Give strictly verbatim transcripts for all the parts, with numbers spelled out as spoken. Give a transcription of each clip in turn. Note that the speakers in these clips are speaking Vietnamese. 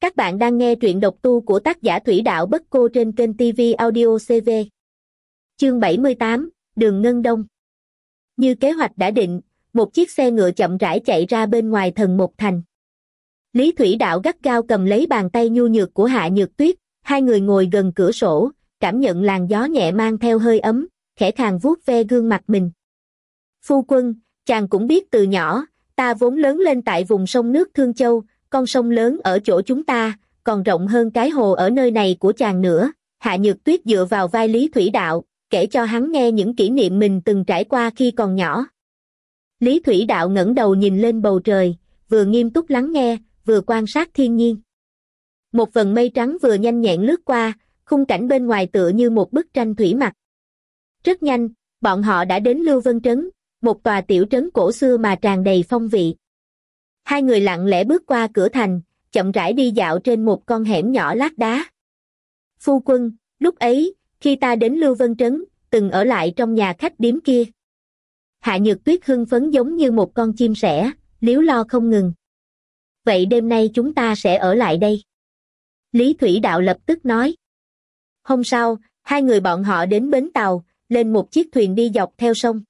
Các bạn đang nghe truyện độc tu của tác giả Thủy Đạo Bất Cô trên kênh ti vi Audio xê vê. Chương bảy mươi tám, Đường Ngân Đông. Như kế hoạch đã định, một chiếc xe ngựa chậm rãi chạy ra bên ngoài Thần Một Thành. Lý Thủy Đạo gắt gao cầm lấy bàn tay nhu nhược của Hạ Nhược Tuyết, hai người ngồi gần cửa sổ, cảm nhận làn gió nhẹ mang theo hơi ấm, khẽ khàng vuốt ve gương mặt mình. Phu quân, chàng cũng biết từ nhỏ, ta vốn lớn lên tại vùng sông nước Thương Châu, con sông lớn ở chỗ chúng ta, còn rộng hơn cái hồ ở nơi này của chàng nữa. Hạ Nhược Tuyết dựa vào vai Lý Thủy Đạo, kể cho hắn nghe những kỷ niệm mình từng trải qua khi còn nhỏ. Lý Thủy Đạo ngẩng đầu nhìn lên bầu trời, vừa nghiêm túc lắng nghe, vừa quan sát thiên nhiên. Một vầng mây trắng vừa nhanh nhẹn lướt qua, khung cảnh bên ngoài tựa như một bức tranh thủy mặc. Rất nhanh, bọn họ đã đến Lưu Vân Trấn, một tòa tiểu trấn cổ xưa mà tràn đầy phong vị. Hai người lặng lẽ bước qua cửa thành, chậm rãi đi dạo trên một con hẻm nhỏ lát đá. Phu quân, lúc ấy, khi ta đến Lưu Vân Trấn, từng ở lại trong nhà khách điếm kia. Hạ Nhược Tuyết hưng phấn giống như một con chim sẻ, líu lo không ngừng. Vậy đêm nay chúng ta sẽ ở lại đây. Lý Thủy Đạo lập tức nói. Hôm sau, hai người bọn họ đến bến tàu, lên một chiếc thuyền đi dọc theo sông.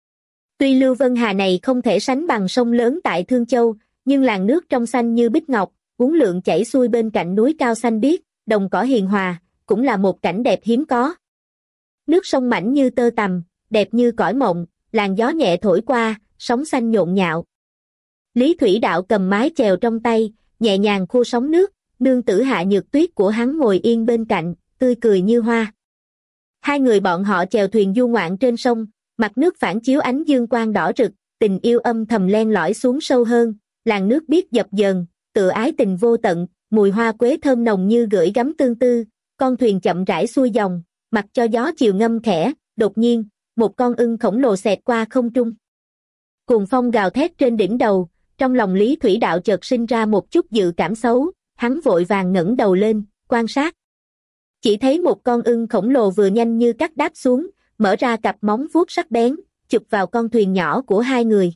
Tuy Lưu Vân Hà này không thể sánh bằng sông lớn tại Thương Châu, nhưng làn nước trong xanh như bích ngọc, uốn lượn chảy xuôi bên cạnh núi cao xanh biếc, đồng cỏ hiền hòa, cũng là một cảnh đẹp hiếm có. Nước sông mảnh như tơ tằm, đẹp như cõi mộng, làn gió nhẹ thổi qua, sóng xanh nhộn nhạo. Lý Thủy Đạo cầm mái chèo trong tay, nhẹ nhàng khua sóng nước, nương tử Hạ Nhược Tuyết của hắn ngồi yên bên cạnh, tươi cười như hoa. Hai người bọn họ chèo thuyền du ngoạn trên sông, mặt nước phản chiếu ánh dương quang đỏ rực, tình yêu âm thầm len lỏi xuống sâu hơn, làn nước biếc dập dờn, tựa ái tình vô tận, mùi hoa quế thơm nồng như gửi gắm tương tư, con thuyền chậm rãi xuôi dòng, mặc cho gió chiều ngâm khẽ, đột nhiên, một con ưng khổng lồ xẹt qua không trung. Cuồng phong gào thét trên đỉnh đầu, trong lòng Lý Thủy Đạo chợt sinh ra một chút dự cảm xấu, hắn vội vàng ngẩng đầu lên, quan sát. Chỉ thấy một con ưng khổng lồ vừa nhanh như cắt đáp xuống, mở ra cặp móng vuốt sắc bén, chụp vào con thuyền nhỏ của hai người.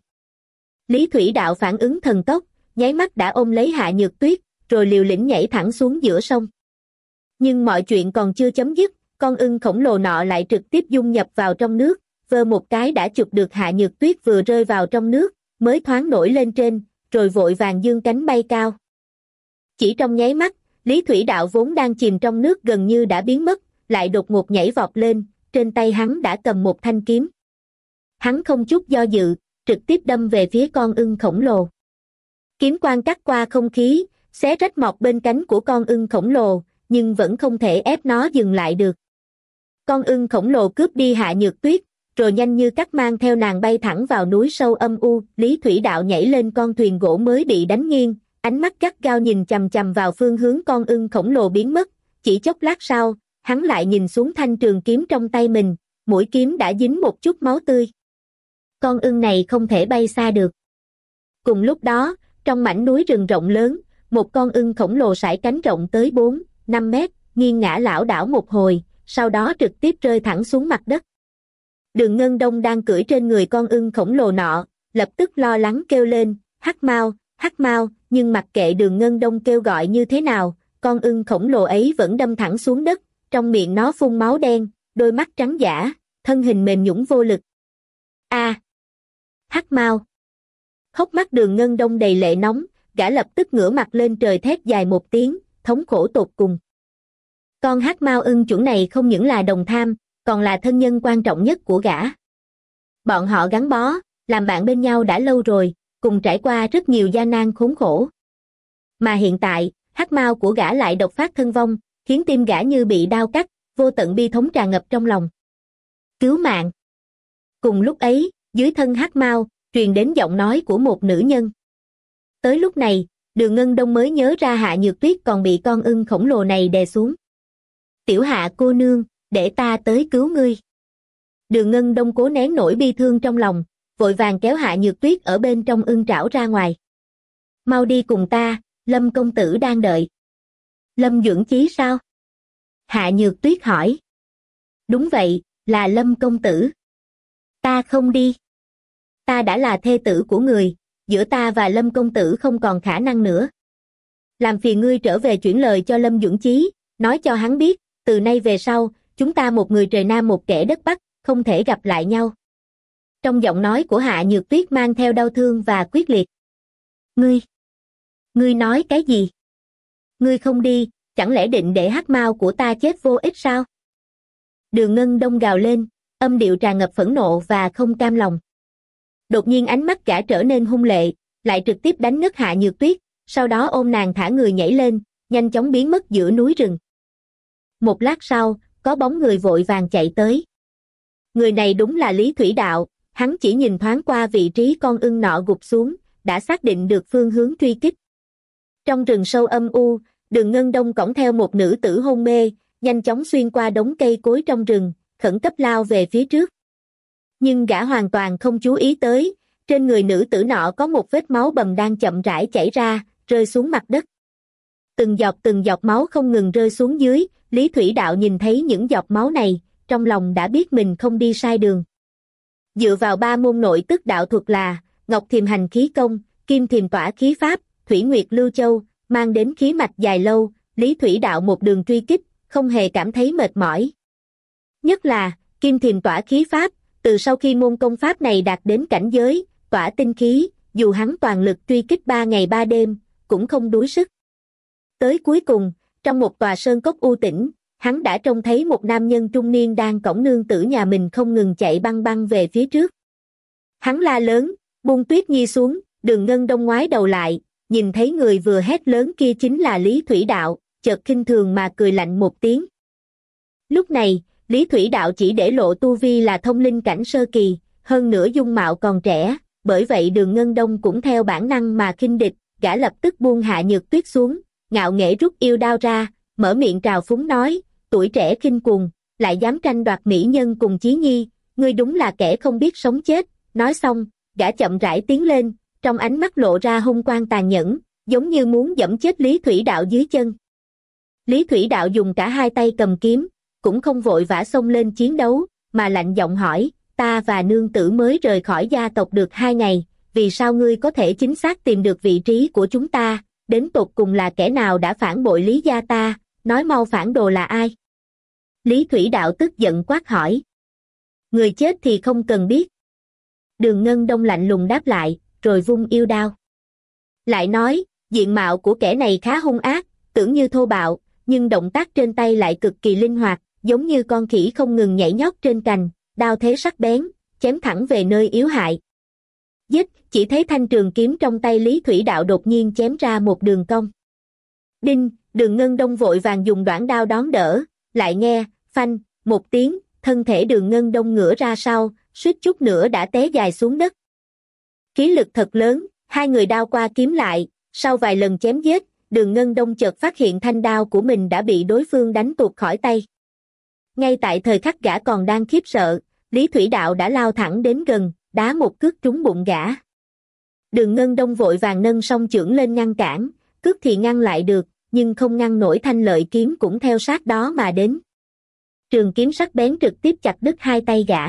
Lý Thủy Đạo phản ứng thần tốc, nháy mắt đã ôm lấy Hạ Nhược Tuyết, rồi liều lĩnh nhảy thẳng xuống giữa sông. Nhưng mọi chuyện còn chưa chấm dứt, con ưng khổng lồ nọ lại trực tiếp dung nhập vào trong nước, vơ một cái đã chụp được Hạ Nhược Tuyết vừa rơi vào trong nước, mới thoáng nổi lên trên, rồi vội vàng dương cánh bay cao. Chỉ trong nháy mắt, Lý Thủy Đạo vốn đang chìm trong nước gần như đã biến mất, lại đột ngột nhảy vọt lên, trên tay hắn đã cầm một thanh kiếm. Hắn không chút do dự, trực tiếp đâm về phía con ưng khổng lồ. Kiếm quang cắt qua không khí, xé rách mọc bên cánh của con ưng khổng lồ, nhưng vẫn không thể ép nó dừng lại được. Con ưng khổng lồ cướp đi Hạ Nhược Tuyết, rồi nhanh như cắt mang theo nàng bay thẳng vào núi sâu âm u. Lý Thủy Đạo nhảy lên con thuyền gỗ mới bị đánh nghiêng, ánh mắt gắt gao nhìn chằm chằm vào phương hướng con ưng khổng lồ biến mất. Chỉ chốc lát sau, hắn lại nhìn xuống thanh trường kiếm trong tay mình, mũi kiếm đã dính một chút máu tươi. Con ưng này không thể bay xa được. Cùng lúc đó, trong mảnh núi rừng rộng lớn, một con ưng khổng lồ sải cánh rộng tới bốn, năm mét, nghiêng ngã lảo đảo một hồi, sau đó trực tiếp rơi thẳng xuống mặt đất. Đường Ngân Đông đang cưỡi trên người con ưng khổng lồ nọ, lập tức lo lắng kêu lên, Hắc Mao, Hắc Mao, nhưng mặc kệ Đường Ngân Đông kêu gọi như thế nào, con ưng khổng lồ ấy vẫn đâm thẳng xuống đất, trong miệng nó phun máu đen, đôi mắt trắng dã, thân hình mềm nhũn vô lực. A! À, Hắc Mao! Hốc mắt Đường Ngân Đông đầy lệ nóng, gã lập tức ngửa mặt lên trời thét dài một tiếng, thống khổ tột cùng. Con Hắc Mao ưng chuẩn này không những là đồng tham, còn là thân nhân quan trọng nhất của gã. Bọn họ gắn bó, làm bạn bên nhau đã lâu rồi, cùng trải qua rất nhiều gian nan khốn khổ. Mà hiện tại, Hắc Mao của gã lại độc phát thân vong, khiến tim gã như bị đao cắt, vô tận bi thống tràn ngập trong lòng. Cứu mạng! Cùng lúc ấy, dưới thân Hắc Mao, truyền đến giọng nói của một nữ nhân. Tới lúc này, Đường Ngân Đông mới nhớ ra Hạ Nhược Tuyết còn bị con ưng khổng lồ này đè xuống. Tiểu Hạ cô nương, để ta tới cứu ngươi. Đường Ngân Đông cố nén nỗi bi thương trong lòng, vội vàng kéo Hạ Nhược Tuyết ở bên trong ưng trảo ra ngoài. Mau đi cùng ta, Lâm công tử đang đợi. Lâm Duẩn Chí sao? Hạ Nhược Tuyết hỏi. Đúng vậy, là Lâm công tử. Ta không đi. Ta đã là thê tử của người, giữa ta và Lâm công tử không còn khả năng nữa. Làm phiền ngươi trở về chuyển lời cho Lâm Duẩn Chí, nói cho hắn biết, từ nay về sau, chúng ta một người trời Nam một kẻ đất Bắc, không thể gặp lại nhau. Trong giọng nói của Hạ Nhược Tuyết mang theo đau thương và quyết liệt. Ngươi, ngươi nói cái gì? Ngươi không đi, chẳng lẽ định để hắc mao của ta chết vô ích sao? Đường Ngân Đông gào lên, âm điệu tràn ngập phẫn nộ và không cam lòng. Đột nhiên ánh mắt gã trở nên hung lệ, lại trực tiếp đánh ngất Hạ Nhược Tuyết, sau đó ôm nàng thả người nhảy lên, nhanh chóng biến mất giữa núi rừng. Một lát sau, có bóng người vội vàng chạy tới. Người này đúng là Lý Thủy Đạo, hắn chỉ nhìn thoáng qua vị trí con ưng nọ gục xuống, đã xác định được phương hướng truy kích. Trong rừng sâu âm u, Đường Ngân Đông cõng theo một nữ tử hôn mê, nhanh chóng xuyên qua đống cây cối trong rừng, khẩn cấp lao về phía trước. Nhưng gã hoàn toàn không chú ý tới, trên người nữ tử nọ có một vết máu bầm đang chậm rãi chảy ra, rơi xuống mặt đất. Từng giọt từng giọt máu không ngừng rơi xuống dưới, Lý Thủy Đạo nhìn thấy những giọt máu này, trong lòng đã biết mình không đi sai đường. Dựa vào ba môn nội tức đạo thuật là Ngọc Thiềm Hành Khí Công, Kim Thiềm Tỏa Khí Pháp, Thủy Nguyệt Lưu Châu, mang đến khí mạch dài lâu, Lý Thủy Đạo một đường truy kích, không hề cảm thấy mệt mỏi. Nhất là, Kim Thiềm Tỏa Khí Pháp, từ sau khi môn công pháp này đạt đến cảnh giới, tỏa tinh khí, dù hắn toàn lực truy kích ba ngày ba đêm, cũng không đuối sức. Tới cuối cùng, trong một tòa sơn cốc u tĩnh, hắn đã trông thấy một nam nhân trung niên đang cõng nương tử nhà mình không ngừng chạy băng băng về phía trước. Hắn la lớn, buông Tuyết Nhi xuống, Đường Ngân Đông ngoái đầu lại, nhìn thấy người vừa hét lớn kia chính là Lý Thủy Đạo, chợt khinh thường mà cười lạnh một tiếng. Lúc này, Lý Thủy Đạo chỉ để lộ tu vi là thông linh cảnh sơ kỳ, hơn nữa dung mạo còn trẻ, bởi vậy Đường Ngân Đông cũng theo bản năng mà khinh địch, gã lập tức buông Hạ Nhược Tuyết xuống, ngạo nghễ rút yêu đao ra, mở miệng trào phúng nói, tuổi trẻ khinh cuồng, lại dám tranh đoạt mỹ nhân cùng Chí Nhi, ngươi đúng là kẻ không biết sống chết. Nói xong, gã chậm rãi tiến lên, trong ánh mắt lộ ra hung quang tàn nhẫn, giống như muốn giẫm chết Lý Thủy Đạo dưới chân. Lý Thủy Đạo dùng cả hai tay cầm kiếm, cũng không vội vã xông lên chiến đấu, mà lạnh giọng hỏi, ta và nương tử mới rời khỏi gia tộc được hai ngày, vì sao ngươi có thể chính xác tìm được vị trí của chúng ta, đến tột cùng là kẻ nào đã phản bội Lý gia ta, nói mau phản đồ là ai? Lý Thủy Đạo tức giận quát hỏi. Người chết thì không cần biết. Đường Ngân Đông lạnh lùng đáp lại, rồi vung yêu đao. Lại nói, diện mạo của kẻ này khá hung ác, tưởng như thô bạo, nhưng động tác trên tay lại cực kỳ linh hoạt, giống như con khỉ không ngừng nhảy nhót trên cành, đao thế sắc bén, chém thẳng về nơi yếu hại. Dích, chỉ thấy thanh trường kiếm trong tay Lý Thủy Đạo đột nhiên chém ra một đường cong. Đinh, Đường Ngân Đông vội vàng dùng đoạn đao đón đỡ, lại nghe, phanh, một tiếng, thân thể Đường Ngân Đông ngửa ra sau, suýt chút nữa đã té dài xuống đất. Khí lực thật lớn, hai người đao qua kiếm lại, sau vài lần chém giết, Đường Ngân Đông chợt phát hiện thanh đao của mình đã bị đối phương đánh tuột khỏi tay. Ngay tại thời khắc gã còn đang khiếp sợ, Lý Thủy Đạo đã lao thẳng đến gần, đá một cước trúng bụng gã. Đường Ngân Đông vội vàng nâng song chưởng lên ngăn cản, cước thì ngăn lại được, nhưng không ngăn nổi thanh lợi kiếm cũng theo sát đó mà đến. Trường kiếm sắc bén trực tiếp chặt đứt hai tay gã.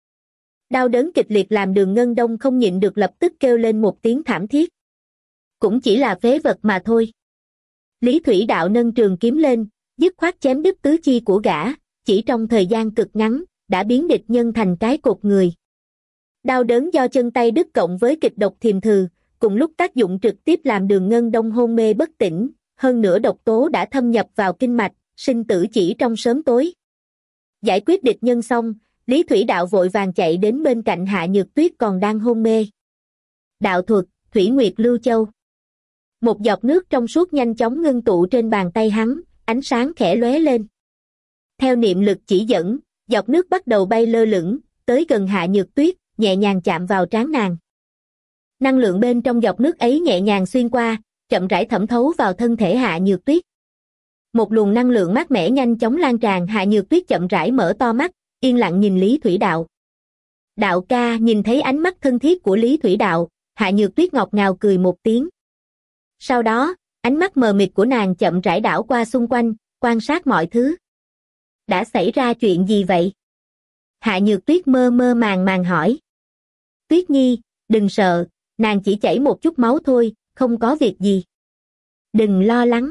Đau đớn kịch liệt làm Đường Ngân Đông không nhịn được lập tức kêu lên một tiếng thảm thiết. Cũng chỉ là phế vật mà thôi. Lý Thủy Đạo nâng trường kiếm lên, dứt khoát chém đứt tứ chi của gã, chỉ trong thời gian cực ngắn, đã biến địch nhân thành cái cột người. Đau đớn do chân tay đứt cộng với kịch độc thiềm thừ, cùng lúc tác dụng trực tiếp làm Đường Ngân Đông hôn mê bất tỉnh, hơn nữa độc tố đã thâm nhập vào kinh mạch, sinh tử chỉ trong sớm tối. Giải quyết địch nhân xong, Lý Thủy Đạo vội vàng chạy đến bên cạnh Hạ Nhược Tuyết còn đang hôn mê. Đạo thuật, Thủy Nguyệt Lưu Châu. Một giọt nước trong suốt nhanh chóng ngưng tụ trên bàn tay hắn, ánh sáng khẽ lóe lên. Theo niệm lực chỉ dẫn, giọt nước bắt đầu bay lơ lửng, tới gần Hạ Nhược Tuyết, nhẹ nhàng chạm vào trán nàng. Năng lượng bên trong giọt nước ấy nhẹ nhàng xuyên qua, chậm rãi thẩm thấu vào thân thể Hạ Nhược Tuyết. Một luồng năng lượng mát mẻ nhanh chóng lan tràn, Hạ Nhược Tuyết chậm rãi mở to mắt, yên lặng nhìn Lý Thủy Đạo. Đạo ca. Nhìn thấy ánh mắt thân thiết của Lý Thủy Đạo, Hạ Nhược Tuyết ngọt ngào cười một tiếng. Sau đó, ánh mắt mờ mịt của nàng chậm rãi đảo qua xung quanh, quan sát mọi thứ. Đã xảy ra chuyện gì vậy? Hạ Nhược Tuyết mơ mơ màng màng hỏi. Tuyết Nhi, đừng sợ, nàng chỉ chảy một chút máu thôi, không có việc gì. Đừng lo lắng.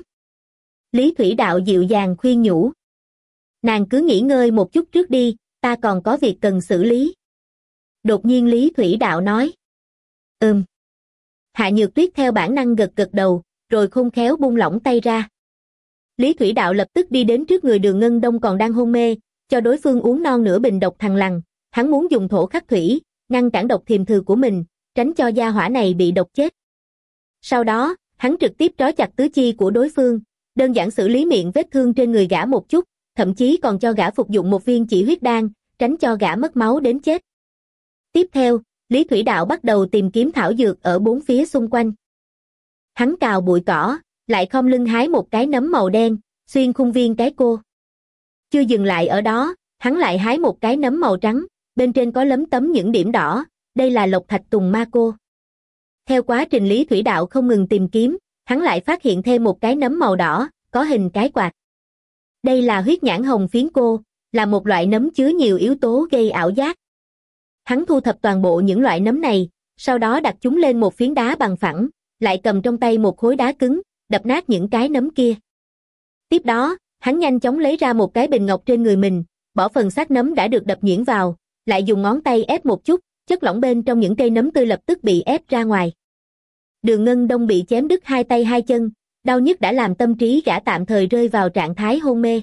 Lý Thủy Đạo dịu dàng khuyên nhủ. Nàng cứ nghỉ ngơi một chút trước đi, ta còn có việc cần xử lý. Đột nhiên Lý Thủy Đạo nói. Ừm. Hạ Nhược Tuyết theo bản năng gật gật đầu, rồi khôn khéo buông lỏng tay ra. Lý Thủy Đạo lập tức đi đến trước người Đường Ngân Đông còn đang hôn mê, cho đối phương uống non nửa bình độc thằng lằn. Hắn muốn dùng thổ khắc thủy, ngăn cản độc thiềm thừ của mình, tránh cho gia hỏa này bị độc chết. Sau đó, hắn trực tiếp trói chặt tứ chi của đối phương, đơn giản xử lý miệng vết thương trên người gã một chút, thậm chí còn cho gã phục dụng một viên chỉ huyết đan, tránh cho gã mất máu đến chết. Tiếp theo, Lý Thủy Đạo bắt đầu tìm kiếm thảo dược ở bốn phía xung quanh. Hắn cào bụi cỏ, lại khom lưng hái một cái nấm màu đen, xuyên khung viên cái cô. Chưa dừng lại ở đó, hắn lại hái một cái nấm màu trắng, bên trên có lấm tấm những điểm đỏ, đây là lộc thạch tùng ma cô. Theo quá trình Lý Thủy Đạo không ngừng tìm kiếm, hắn lại phát hiện thêm một cái nấm màu đỏ, có hình cái quạt. Đây là huyết nhãn hồng phiến cô, là một loại nấm chứa nhiều yếu tố gây ảo giác. Hắn thu thập toàn bộ những loại nấm này, sau đó đặt chúng lên một phiến đá bằng phẳng, lại cầm trong tay một khối đá cứng, đập nát những cái nấm kia. Tiếp đó, hắn nhanh chóng lấy ra một cái bình ngọc trên người mình, bỏ phần xác nấm đã được đập nhuyễn vào, lại dùng ngón tay ép một chút, chất lỏng bên trong những cây nấm tươi lập tức bị ép ra ngoài. Đường Ngân Đông bị chém đứt hai tay hai chân, đau nhức đã làm tâm trí gã tạm thời rơi vào trạng thái hôn mê.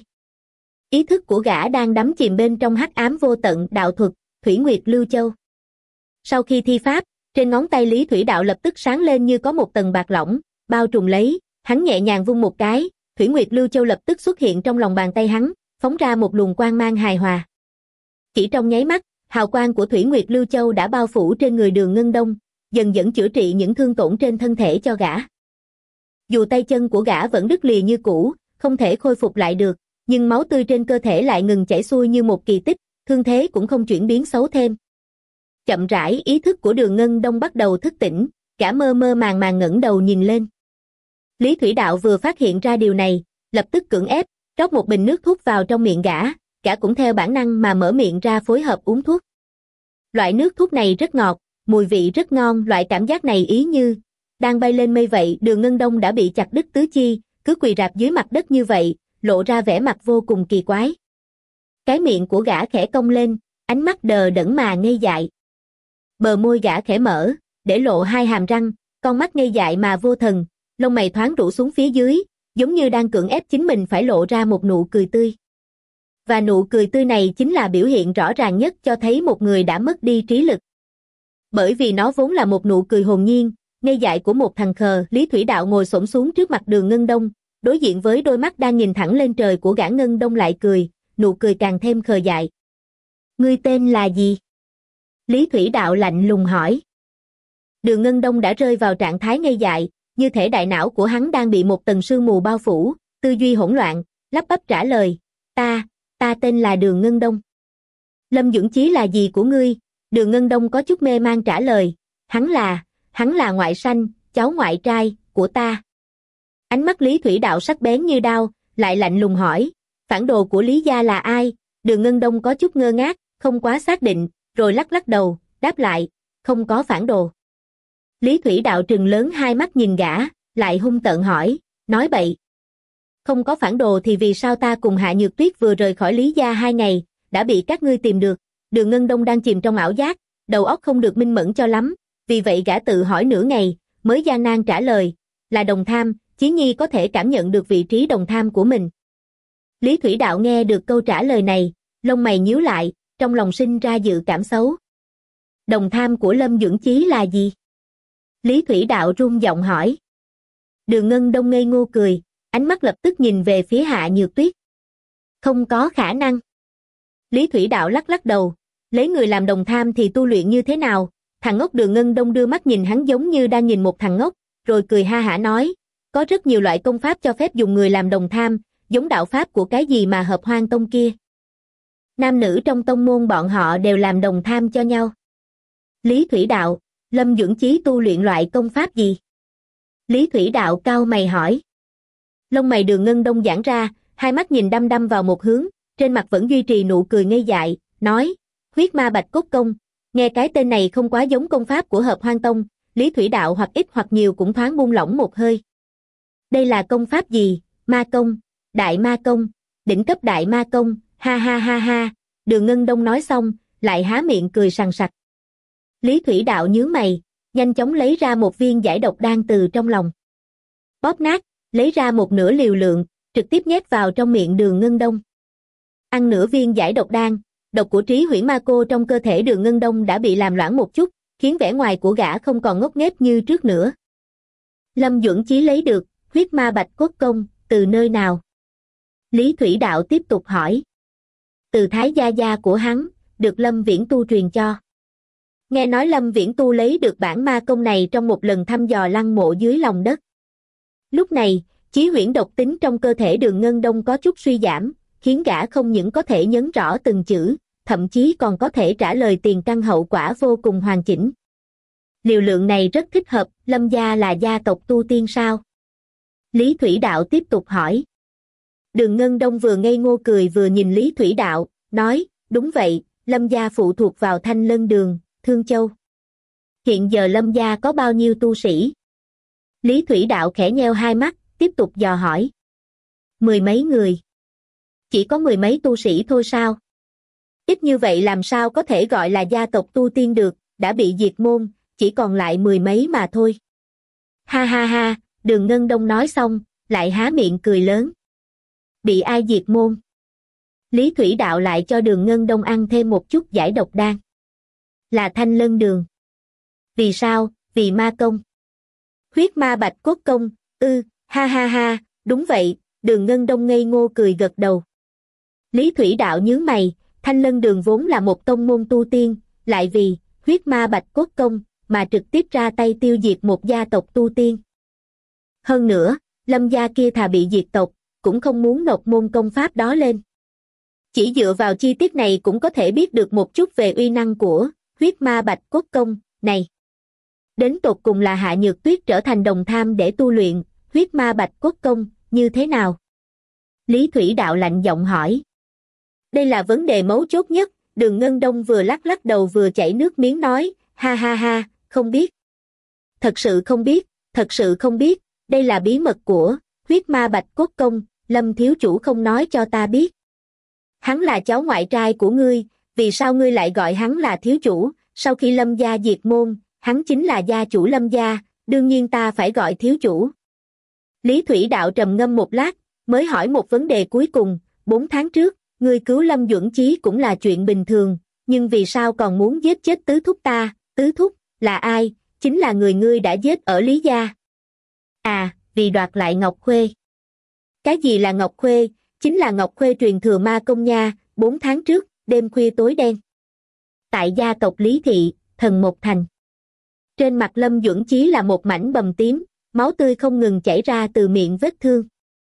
Ý thức của gã đang đắm chìm bên trong hắc ám vô tận đạo thuật, Thủy Nguyệt Lưu Châu. Sau khi thi pháp, trên ngón tay Lý Thủy Đạo lập tức sáng lên như có một tầng bạc lỏng, bao trùm lấy, hắn nhẹ nhàng vung một cái, Thủy Nguyệt Lưu Châu lập tức xuất hiện trong lòng bàn tay hắn, phóng ra một luồng quang mang hài hòa. Chỉ trong nháy mắt, hào quang của Thủy Nguyệt Lưu Châu đã bao phủ trên người Đường Ngân Đông, dần dần chữa trị những thương tổn trên thân thể cho gã. Dù tay chân của gã vẫn đứt lìa như cũ, không thể khôi phục lại được, nhưng máu tươi trên cơ thể lại ngừng chảy xuôi như một kỳ tích, thương thế cũng không chuyển biến xấu thêm. Chậm rãi ý thức của Đường Ngân Đông bắt đầu thức tỉnh, gã mơ mơ màng màng ngẩng đầu nhìn lên. Lý Thủy Đạo vừa phát hiện ra điều này, lập tức cưỡng ép, rót một bình nước thuốc vào trong miệng gã, gã cũng theo bản năng mà mở miệng ra phối hợp uống thuốc. Loại nước thuốc này rất ngọt, mùi vị rất ngon, loại cảm giác này ý như đang bay lên mây vậy. Đường Ngân Đông đã bị chặt đứt tứ chi, cứ quỳ rạp dưới mặt đất như vậy, lộ ra vẻ mặt vô cùng kỳ quái. Cái miệng của gã khẽ cong lên, ánh mắt đờ đẫn mà ngây dại. Bờ môi gã khẽ mở, để lộ hai hàm răng, con mắt ngây dại mà vô thần, lông mày thoáng rũ xuống phía dưới, giống như đang cưỡng ép chính mình phải lộ ra một nụ cười tươi. Và nụ cười tươi này chính là biểu hiện rõ ràng nhất cho thấy một người đã mất đi trí lực. Bởi vì nó vốn là một nụ cười hồn nhiên, ngây dại của một thằng khờ. Lý Thủy Đạo ngồi xổm xuống trước mặt Đường Ngân Đông, đối diện với đôi mắt đang nhìn thẳng lên trời của gã Ngân Đông lại cười, nụ cười càng thêm khờ dại. Ngươi tên là gì? Lý Thủy Đạo lạnh lùng hỏi. Đường Ngân Đông đã rơi vào trạng thái ngây dại, như thể đại não của hắn đang bị một tầng sương mù bao phủ, tư duy hỗn loạn, lắp bắp trả lời, ta, ta tên là Đường Ngân Đông. Lâm Dưỡng Chí là gì của ngươi? Đường Ngân Đông có chút mê man trả lời, hắn là, hắn là ngoại sanh, cháu ngoại trai, của ta. Ánh mắt Lý Thủy Đạo sắc bén như đao, lại lạnh lùng hỏi, phản đồ của Lý gia là ai? Đường Ngân Đông có chút ngơ ngác, không quá xác định, rồi lắc lắc đầu, đáp lại, không có phản đồ. Lý Thủy Đạo trừng lớn hai mắt nhìn gã, lại hung tợn hỏi, nói bậy. Không có phản đồ thì vì sao ta cùng Hạ Nhược Tuyết vừa rời khỏi Lý gia hai ngày, đã bị các ngươi tìm được? Đường Ngân Đông đang chìm trong ảo giác, đầu óc không được minh mẫn cho lắm, vì vậy gã tự hỏi nửa ngày, mới gian nan trả lời, là đồng tham. Chí Nhi có thể cảm nhận được vị trí đồng tham của mình. Lý Thủy Đạo nghe được câu trả lời này, lông mày nhíu lại, trong lòng sinh ra dự cảm xấu. Đồng tham của Lâm Dưỡng Chí là gì? Lý Thủy Đạo run giọng hỏi. Đường Ngân Đông ngây ngô cười, ánh mắt lập tức nhìn về phía Hạ Nhược Tuyết. Không có khả năng. Lý Thủy Đạo lắc lắc đầu, lấy người làm đồng tham thì tu luyện như thế nào? Thằng ngốc. Đường Ngân Đông đưa mắt nhìn hắn giống như đang nhìn một thằng ngốc, rồi cười ha hả nói, có rất nhiều loại công pháp cho phép dùng người làm đồng tham, giống đạo pháp của cái gì mà Hợp Hoan Tông kia. Nam nữ trong tông môn bọn họ đều làm đồng tham cho nhau. Lý Thủy Đạo, Lâm Dưỡng Chí tu luyện loại công pháp gì? Lý Thủy Đạo cau mày hỏi. Lông mày Đường Ngân Đông giãn ra, hai mắt nhìn đăm đăm vào một hướng, trên mặt vẫn duy trì nụ cười ngây dại, nói, huyết ma bạch cốt công. Nghe cái tên này không quá giống công pháp của Hợp Hoan Tông, Lý Thủy Đạo hoặc ít hoặc nhiều cũng thoáng buông lỏng một hơi. Đây là công pháp gì? Ma công, đại ma công, đỉnh cấp đại ma công, ha ha ha ha. Đường Ngân Đông nói xong, lại há miệng cười sằng sặc. Lý Thủy Đạo nhướng mày, nhanh chóng lấy ra một viên giải độc đan từ trong lòng. Bóp nát, lấy ra một nửa liều lượng, trực tiếp nhét vào trong miệng Đường Ngân Đông. Ăn nửa viên giải độc đan, độc của trí huyễn ma cô trong cơ thể Đường Ngân Đông đã bị làm loãng một chút, khiến vẻ ngoài của gã không còn ngốc nghếch như trước nữa. Lâm Duẩn Chí lấy được huyết ma bạch cốt công từ nơi nào? Lý Thủy Đạo tiếp tục hỏi. Từ Thái gia gia của hắn, được Lâm Viễn Tu truyền cho. Nghe nói Lâm Viễn Tu lấy được bản ma công này trong một lần thăm dò lăng mộ dưới lòng đất. Lúc này, chí huyễn độc tính trong cơ thể Đường Ngân Đông có chút suy giảm, khiến gã không những có thể nhấn rõ từng chữ, thậm chí còn có thể trả lời tiền căn hậu quả vô cùng hoàn chỉnh. Liều lượng này rất thích hợp, Lâm gia là gia tộc tu tiên sao? Lý Thủy Đạo tiếp tục hỏi. Đường Ngân Đông vừa ngây ngô cười vừa nhìn Lý Thủy Đạo, nói, đúng vậy, Lâm gia phụ thuộc vào Thanh Lân Đường, Thương Châu. Hiện giờ Lâm gia có bao nhiêu tu sĩ? Lý Thủy Đạo khẽ nheo hai mắt, tiếp tục dò hỏi. Mười mấy người. Chỉ có mười mấy tu sĩ thôi sao? Ít như vậy làm sao có thể gọi là gia tộc tu tiên được, đã bị diệt môn, chỉ còn lại mười mấy mà thôi. Ha ha ha, Đường Ngân Đông nói xong, lại há miệng cười lớn. Bị ai diệt môn? Lý Thủy Đạo lại cho Đường Ngân Đông ăn thêm một chút giải độc đan. Là Thanh Lân Đường. Vì sao? Vì ma công. Huyết ma bạch cốt công, ư, ha ha ha, đúng vậy, Đường Ngân Đông ngây ngô cười gật đầu. Lý Thủy Đạo nhướng mày, Thanh Lân Đường vốn là một tông môn tu tiên, lại vì huyết ma bạch cốt công mà trực tiếp ra tay tiêu diệt một gia tộc tu tiên. Hơn nữa, Lâm gia kia thà bị diệt tộc, cũng không muốn nộp môn công pháp đó lên. Chỉ dựa vào chi tiết này cũng có thể biết được một chút về uy năng của huyết ma bạch cốt công này. Đến tột cùng là Hạ Nhược Tuyết trở thành đồng tham để tu luyện huyết ma bạch cốt công như thế nào? Lý Thủy Đạo lạnh giọng hỏi. Đây là vấn đề mấu chốt nhất, Đường Ngân Đông vừa lắc lắc đầu vừa chảy nước miếng nói, ha ha ha, không biết. Thật sự không biết, thật sự không biết, đây là bí mật của huyết ma bạch cốt công, Lâm thiếu chủ không nói cho ta biết. Hắn là cháu ngoại trai của ngươi, vì sao ngươi lại gọi hắn là thiếu chủ? Sau khi Lâm gia diệt môn, hắn chính là gia chủ Lâm gia, đương nhiên ta phải gọi thiếu chủ. Lý Thủy Đạo trầm ngâm một lát, mới hỏi một vấn đề cuối cùng, bốn tháng trước, ngươi cứu Lâm Duẩn Chí cũng là chuyện bình thường, nhưng vì sao còn muốn giết chết tứ thúc ta? Tứ thúc, là ai? Chính là người ngươi đã giết ở Lý gia. À, vì đoạt lại Ngọc Khuê. Cái gì là Ngọc Khuê? Chính là Ngọc Khuê truyền thừa ma công nha, bốn tháng trước, đêm khuya tối đen. Tại gia tộc Lý Thị, Thần Một Thành. Trên mặt Lâm Duẩn Chí là một mảnh bầm tím, máu tươi không ngừng chảy ra từ miệng vết thương.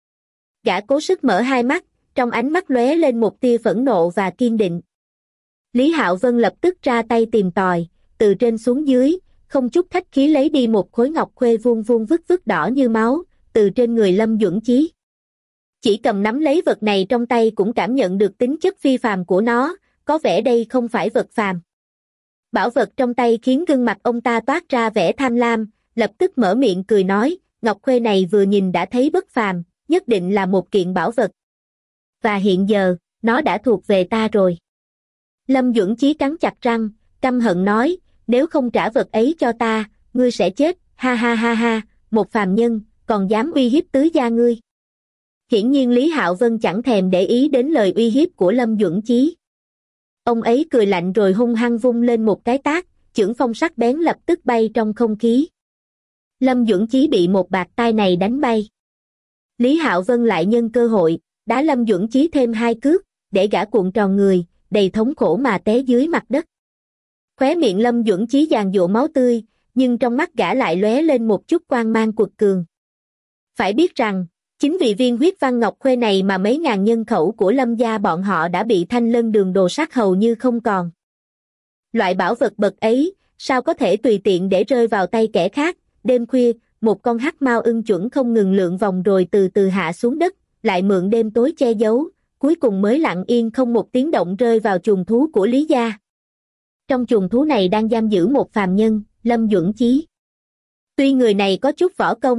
Gã cố sức mở hai mắt, trong ánh mắt lóe lên một tia phẫn nộ và kiên định. Lý Hạo Vân lập tức ra tay tìm tòi, từ trên xuống dưới, không chút khách khí lấy đi một khối ngọc khuê vuông vuông vức vức đỏ như máu, từ trên người Lâm Duẩn Chí. Chỉ cầm nắm lấy vật này trong tay cũng cảm nhận được tính chất phi phàm của nó, có vẻ đây không phải vật phàm. Bảo vật trong tay khiến gương mặt ông ta toát ra vẻ tham lam, lập tức mở miệng cười nói, ngọc khuê này vừa nhìn đã thấy bất phàm, nhất định là một kiện bảo vật. Và hiện giờ, nó đã thuộc về ta rồi. Lâm Duẩn Chí cắn chặt răng, căm hận nói, nếu không trả vật ấy cho ta, ngươi sẽ chết, ha ha ha ha, một phàm nhân, còn dám uy hiếp tứ gia ngươi. Hiển nhiên Lý Hạo Vân chẳng thèm để ý đến lời uy hiếp của Lâm Duẩn Chí. Ông ấy cười lạnh rồi hung hăng vung lên một cái tát, chưởng phong sắc bén lập tức bay trong không khí. Lâm Duẩn Chí bị một bạt tai này đánh bay. Lý Hạo Vân lại nhân cơ hội, đá Lâm Duẩn Chí thêm hai cước, để gã cuộn tròn người, đầy thống khổ mà té dưới mặt đất. Khóe miệng Lâm Duẩn Chí giàn giụa máu tươi, nhưng trong mắt gã lại lóe lên một chút quang mang quật cường. Phải biết rằng, chính vì viên huyết văn ngọc khuê này mà mấy ngàn nhân khẩu của Lâm gia bọn họ đã bị Thanh Lân Đường đồ sát hầu như không còn. Loại bảo vật bậc ấy, sao có thể tùy tiện để rơi vào tay kẻ khác? Đêm khuya, một con hắc mao ưng chuẩn không ngừng lượn vòng rồi từ từ hạ xuống đất, lại mượn đêm tối che giấu, cuối cùng mới lặng yên không một tiếng động rơi vào chuồng thú của Lý gia. Trong chuồng thú này đang giam giữ một phàm nhân, Lâm Duẩn Chí. Tuy người này có chút võ công,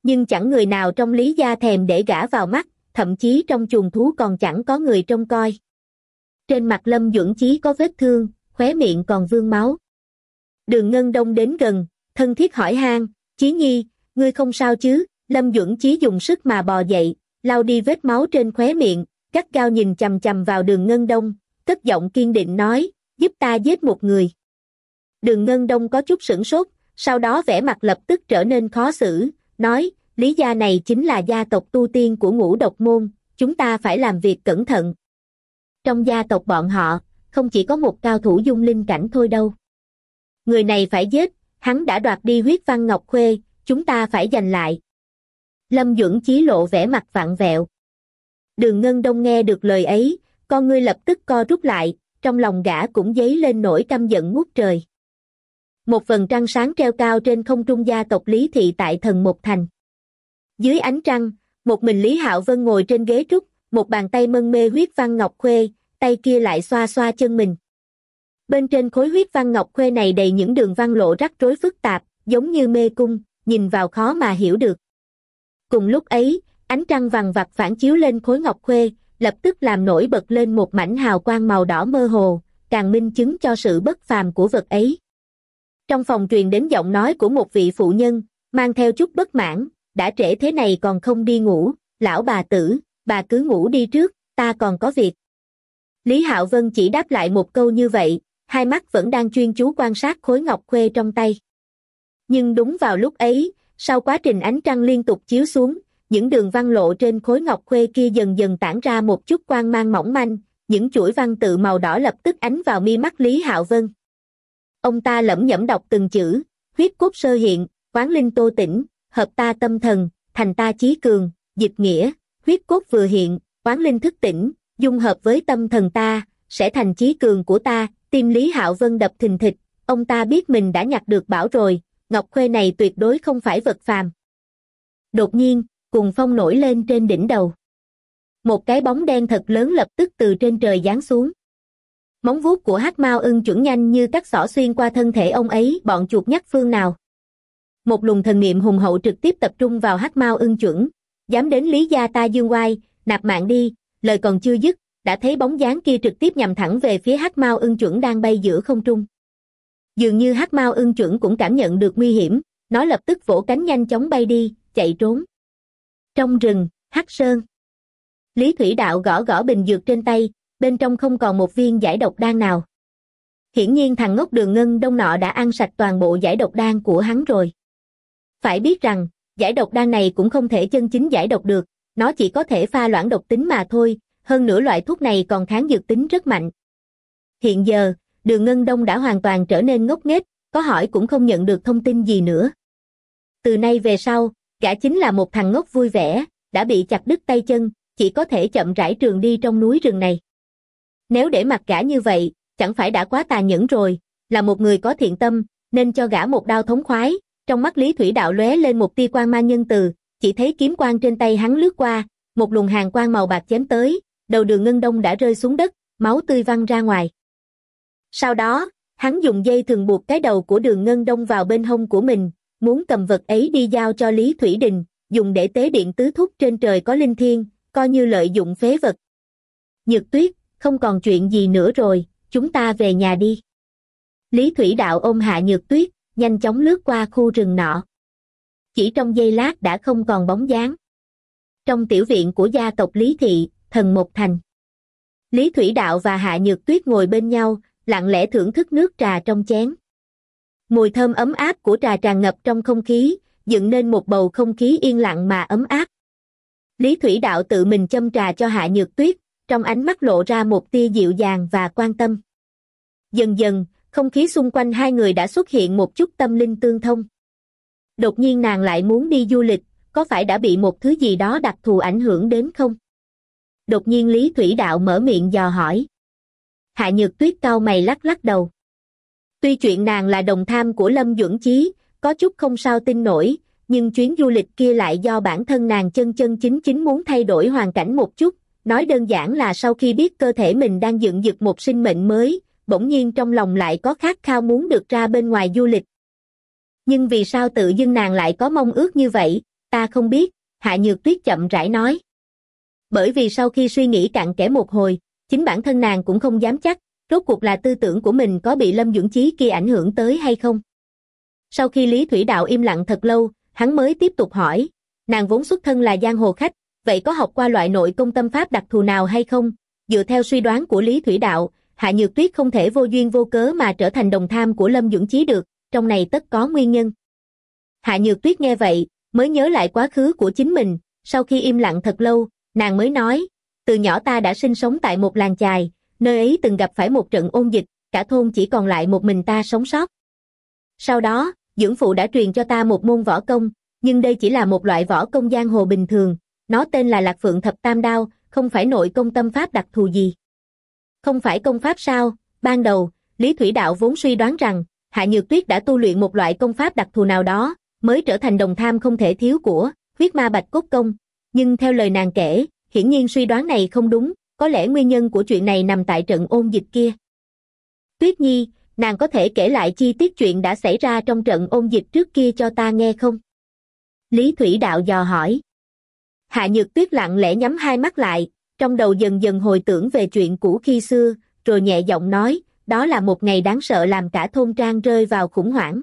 Nhưng chẳng người nào trong Lý gia thèm để gả vào mắt, thậm chí trong chuồng thú còn chẳng có người trông coi. Trên mặt Lâm Duẩn Chí có vết thương, khóe miệng còn vương máu. Đường Ngân Đông đến gần, thân thiết hỏi han, Chí Nhi, ngươi không sao chứ? Lâm Duẩn Chí dùng sức mà bò dậy, lau đi vết máu trên khóe miệng, gắt gao nhìn chằm chằm vào Đường Ngân Đông, cất giọng kiên định nói, giúp ta giết một người. Đường Ngân Đông có chút sửng sốt, sau đó vẻ mặt lập tức trở nên khó xử, nói, Lý gia này chính là gia tộc tu tiên của Ngũ Độc môn, chúng ta phải làm việc cẩn thận. Trong gia tộc bọn họ, không chỉ có một cao thủ dung linh cảnh thôi đâu. Người này phải giết, hắn đã đoạt đi huyết văn ngọc khuê, chúng ta phải giành lại. Lâm Duẩn Chí lộ vẻ mặt vặn vẹo. Đường Ngân Đông nghe được lời ấy, con ngươi lập tức co rút lại, trong lòng gã cũng dấy lên nỗi căm giận ngút trời. Một vầng trăng sáng treo cao trên không trung gia tộc Lý thị tại Thần Một Thành. Dưới ánh trăng, một mình Lý Hạo Vân ngồi trên ghế trúc, một bàn tay mân mê huyết văn ngọc khuê, tay kia lại xoa xoa chân mình. Bên trên khối huyết văn ngọc khuê này đầy những đường văn lộ rắc rối phức tạp, giống như mê cung, nhìn vào khó mà hiểu được. Cùng lúc ấy, ánh trăng vằn vặt phản chiếu lên khối ngọc khuê, lập tức làm nổi bật lên một mảnh hào quang màu đỏ mơ hồ, càng minh chứng cho sự bất phàm của vật ấy. Trong phòng truyền đến giọng nói của một vị phụ nhân, mang theo chút bất mãn, đã trễ thế này còn không đi ngủ, lão bà tử, bà cứ ngủ đi trước, ta còn có việc. Lý Hạo Vân chỉ đáp lại một câu như vậy, hai mắt vẫn đang chuyên chú quan sát khối ngọc khuê trong tay. Nhưng đúng vào lúc ấy, sau quá trình ánh trăng liên tục chiếu xuống, những đường văn lộ trên khối ngọc khuê kia dần dần tản ra một chút quang mang mỏng manh, những chuỗi văn tự màu đỏ lập tức ánh vào mi mắt Lý Hạo Vân. Ông ta lẩm nhẩm đọc từng chữ, huyết cốt sơ hiện, quán linh tô tỉnh, hợp ta tâm thần, thành ta chí cường, dịch nghĩa, huyết cốt vừa hiện, quán linh thức tỉnh, dung hợp với tâm thần ta, sẽ thành chí cường của ta. Tim Lý Hạo Vân đập thình thịch, ông ta biết mình đã nhặt được bảo rồi, ngọc khuê này tuyệt đối không phải vật phàm. Đột nhiên, cuồng phong nổi lên trên đỉnh đầu. Một cái bóng đen thật lớn lập tức từ trên trời giáng xuống. Móng vuốt của Hắc Mao Ưng chuẩn nhanh như cắt xỏ xuyên qua thân thể ông ấy, bọn chuột nhắt phương nào. Một luồng thần niệm hùng hậu trực tiếp tập trung vào Hắc Mao Ưng chuẩn, dám đến Lý gia ta dương oai, nạp mạng đi, lời còn chưa dứt, đã thấy bóng dáng kia trực tiếp nhằm thẳng về phía Hắc Mao Ưng chuẩn đang bay giữa không trung. Dường như Hắc Mao Ưng chuẩn cũng cảm nhận được nguy hiểm, nó lập tức vỗ cánh nhanh chóng bay đi, chạy trốn. Trong rừng, Hắc Sơn. Lý Thủy Đạo gõ gõ bình dược trên tay, bên trong không còn một viên giải độc đan nào. Hiển nhiên thằng ngốc Đường Ngân Đông nọ đã ăn sạch toàn bộ giải độc đan của hắn rồi. Phải biết rằng, giải độc đan này cũng không thể chân chính giải độc được, nó chỉ có thể pha loãng độc tính mà thôi, hơn nữa loại thuốc này còn kháng dược tính rất mạnh. Hiện giờ, Đường Ngân Đông đã hoàn toàn trở nên ngốc nghếch, có hỏi cũng không nhận được thông tin gì nữa. Từ nay về sau, gã chính là một thằng ngốc vui vẻ, đã bị chặt đứt tay chân, chỉ có thể chậm rãi trường đi trong núi rừng này. Nếu để mặc gã như vậy, chẳng phải đã quá tàn nhẫn rồi, là một người có thiện tâm, nên cho gã một đao thống khoái. Trong mắt Lý Thủy Đạo lóe lên một tia quang mang nhân từ, chỉ thấy kiếm quang trên tay hắn lướt qua, một luồng hàn quang màu bạc chém tới, đầu Đường Ngân Đông đã rơi xuống đất, máu tươi văng ra ngoài. Sau đó, hắn dùng dây thừng buộc cái đầu của Đường Ngân Đông vào bên hông của mình, muốn cầm vật ấy đi giao cho Lý Thủy Đình, dùng để tế điện tứ thúc trên trời có linh thiên, coi như lợi dụng phế vật. Nhược Tuyết, không còn chuyện gì nữa rồi, chúng ta về nhà đi. Lý Thủy Đạo ôm hạ Nhược Tuyết, nhanh chóng lướt qua khu rừng nọ. Chỉ trong giây lát đã không còn bóng dáng. Trong tiểu viện của gia tộc Lý Thị, Thần Một Thành. Lý Thủy Đạo và Hạ Nhược Tuyết ngồi bên nhau, lặng lẽ thưởng thức nước trà trong chén. Mùi thơm ấm áp của trà tràn ngập trong không khí, dựng nên một bầu không khí yên lặng mà ấm áp. Lý Thủy Đạo tự mình châm trà cho Hạ Nhược Tuyết, trong ánh mắt lộ ra một tia dịu dàng và quan tâm. Dần dần, không khí xung quanh hai người đã xuất hiện một chút tâm linh tương thông. Đột nhiên nàng lại muốn đi du lịch, có phải đã bị một thứ gì đó đặc thù ảnh hưởng đến không? Đột nhiên Lý Thủy Đạo mở miệng dò hỏi. Hạ Nhược Tuyết cau mày lắc lắc đầu. Tuy chuyện nàng là đồng tham của Lâm Duẩn Chí, có chút không sao tin nổi, nhưng chuyến du lịch kia lại do bản thân nàng chân chân chính chính muốn thay đổi hoàn cảnh một chút, nói đơn giản là sau khi biết cơ thể mình đang dựng dục một sinh mệnh mới, bỗng nhiên trong lòng lại có khát khao muốn được ra bên ngoài du lịch. Nhưng vì sao tự dưng nàng lại có mong ước như vậy, Ta không biết, Hạ Nhược Tuyết chậm rãi nói. Bởi vì sau khi suy nghĩ cặn kẽ một hồi, chính bản thân nàng cũng không dám chắc, rốt cuộc là tư tưởng của mình có bị Lâm Dưỡng Chí kia ảnh hưởng tới hay không. Sau khi Lý Thủy Đạo im lặng thật lâu, hắn mới tiếp tục hỏi, nàng vốn xuất thân là giang hồ khách, vậy có học qua loại nội công tâm pháp đặc thù nào hay không? Dựa theo suy đoán của Lý Thủy Đạo, Hạ Nhược Tuyết không thể vô duyên vô cớ mà trở thành đồng tham của Lâm Dưỡng Chí được, trong này tất có nguyên nhân. Hạ Nhược Tuyết nghe vậy, mới nhớ lại quá khứ của chính mình, sau khi im lặng thật lâu, nàng mới nói, từ nhỏ ta đã sinh sống tại một làng chài, nơi ấy từng gặp phải một trận ôn dịch, cả thôn chỉ còn lại một mình ta sống sót. Sau đó, dưỡng phụ đã truyền cho ta một môn võ công, nhưng đây chỉ là một loại võ công giang hồ bình thường, nó tên là Lạc Phượng Thập Tam Đao, không phải nội công tâm pháp đặc thù gì. Không phải công pháp sao? Ban đầu, Lý Thủy Đạo vốn suy đoán rằng, Hạ Nhược Tuyết đã tu luyện một loại công pháp đặc thù nào đó, mới trở thành đồng tham không thể thiếu của huyết ma bạch cốt công, nhưng theo lời nàng kể, hiển nhiên suy đoán này không đúng, có lẽ nguyên nhân của chuyện này nằm tại trận ôn dịch kia. Tuyết Nhi, nàng có thể kể lại chi tiết chuyện đã xảy ra trong trận ôn dịch trước kia cho ta nghe không? Lý Thủy Đạo dò hỏi. Hạ Nhược Tuyết lặng lẽ nhắm hai mắt lại, trong đầu dần dần hồi tưởng về chuyện cũ khi xưa, rồi nhẹ giọng nói, đó là một ngày đáng sợ làm cả thôn trang rơi vào khủng hoảng.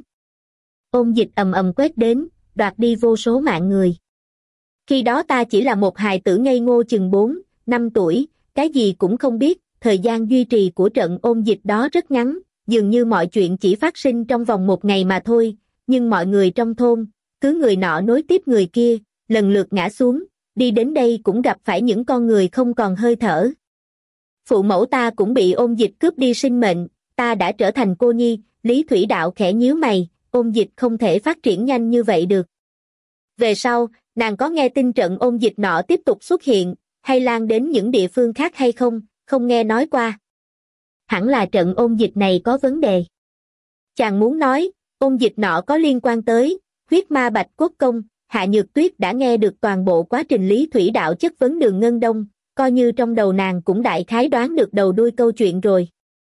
Ôn dịch ầm ầm quét đến, đoạt đi vô số mạng người. Khi đó ta chỉ là một hài tử ngây ngô chừng bốn, năm tuổi, cái gì cũng không biết, thời gian duy trì của trận ôn dịch đó rất ngắn, dường như mọi chuyện chỉ phát sinh trong vòng một ngày mà thôi, nhưng mọi người trong thôn, cứ người nọ nối tiếp người kia, lần lượt ngã xuống, đi đến đây cũng gặp phải những con người không còn hơi thở. Phụ mẫu ta cũng bị ôn dịch cướp đi sinh mệnh, ta đã trở thành cô nhi. Lý Thủy Đạo khẽ nhíu mày, ôn dịch không thể phát triển nhanh như vậy được. Về sau, nàng có nghe tin trận ôn dịch nọ tiếp tục xuất hiện, hay lan đến những địa phương khác hay không, không nghe nói qua. Hẳn là trận ôn dịch này có vấn đề. Chàng muốn nói, ôn dịch nọ có liên quan tới huyết ma bạch cốt công. Hạ Nhược Tuyết đã nghe được toàn bộ quá trình Lý Thủy Đạo chất vấn Đường Ngân Đông, coi như trong đầu nàng cũng đại khái đoán được đầu đuôi câu chuyện rồi.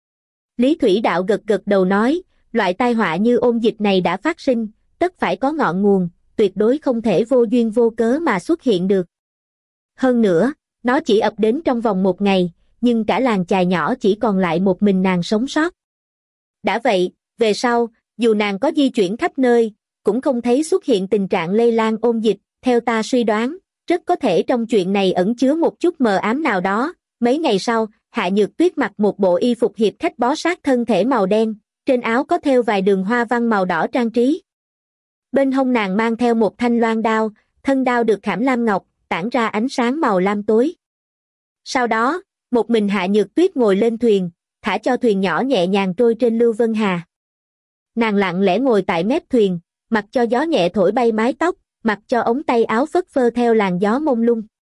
Lý Thủy Đạo gật gật đầu nói, loại tai họa như ôn dịch này đã phát sinh, tất phải có ngọn nguồn, tuyệt đối không thể vô duyên vô cớ mà xuất hiện được. Hơn nữa, nó chỉ ập đến trong vòng một ngày, nhưng cả làng chài nhỏ chỉ còn lại một mình nàng sống sót. Đã vậy, về sau, dù nàng có di chuyển khắp nơi, cũng không thấy xuất hiện tình trạng lây lan ôn dịch, theo ta suy đoán, rất có thể trong chuyện này ẩn chứa một chút mờ ám nào đó. Mấy ngày sau, Hạ Nhược Tuyết mặc một bộ y phục hiệp khách bó sát thân thể màu đen, trên áo có thêu vài đường hoa văn màu đỏ trang trí. Bên hông nàng mang theo một thanh loan đao, thân đao được khảm lam ngọc, tản ra ánh sáng màu lam tối. Sau đó, một mình Hạ Nhược Tuyết ngồi lên thuyền, thả cho thuyền nhỏ nhẹ nhàng trôi trên Lưu Vân Hà. Nàng lặng lẽ ngồi tại mép thuyền, mặc cho gió nhẹ thổi bay mái tóc, mặc cho ống tay áo phất phơ theo làn gió mông lung.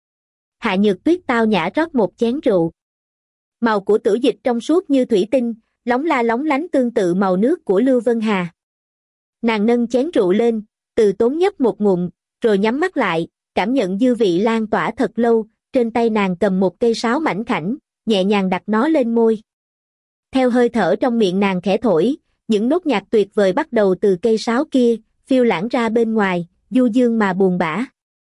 Hạ Nhược Tuyết tao nhã rót một chén rượu. Màu của tử dịch trong suốt như thủy tinh, lóng la lóng lánh tương tự màu nước của Lưu Vân Hà. Nàng nâng chén rượu lên, từ tốn nhấp một ngụm, rồi nhắm mắt lại, cảm nhận dư vị lan tỏa thật lâu, trên tay nàng cầm một cây sáo mảnh khảnh, nhẹ nhàng đặt nó lên môi. Theo hơi thở trong miệng nàng khẽ thổi, những nốt nhạc tuyệt vời bắt đầu từ cây sáo kia, phiêu lãng ra bên ngoài, du dương mà buồn bã.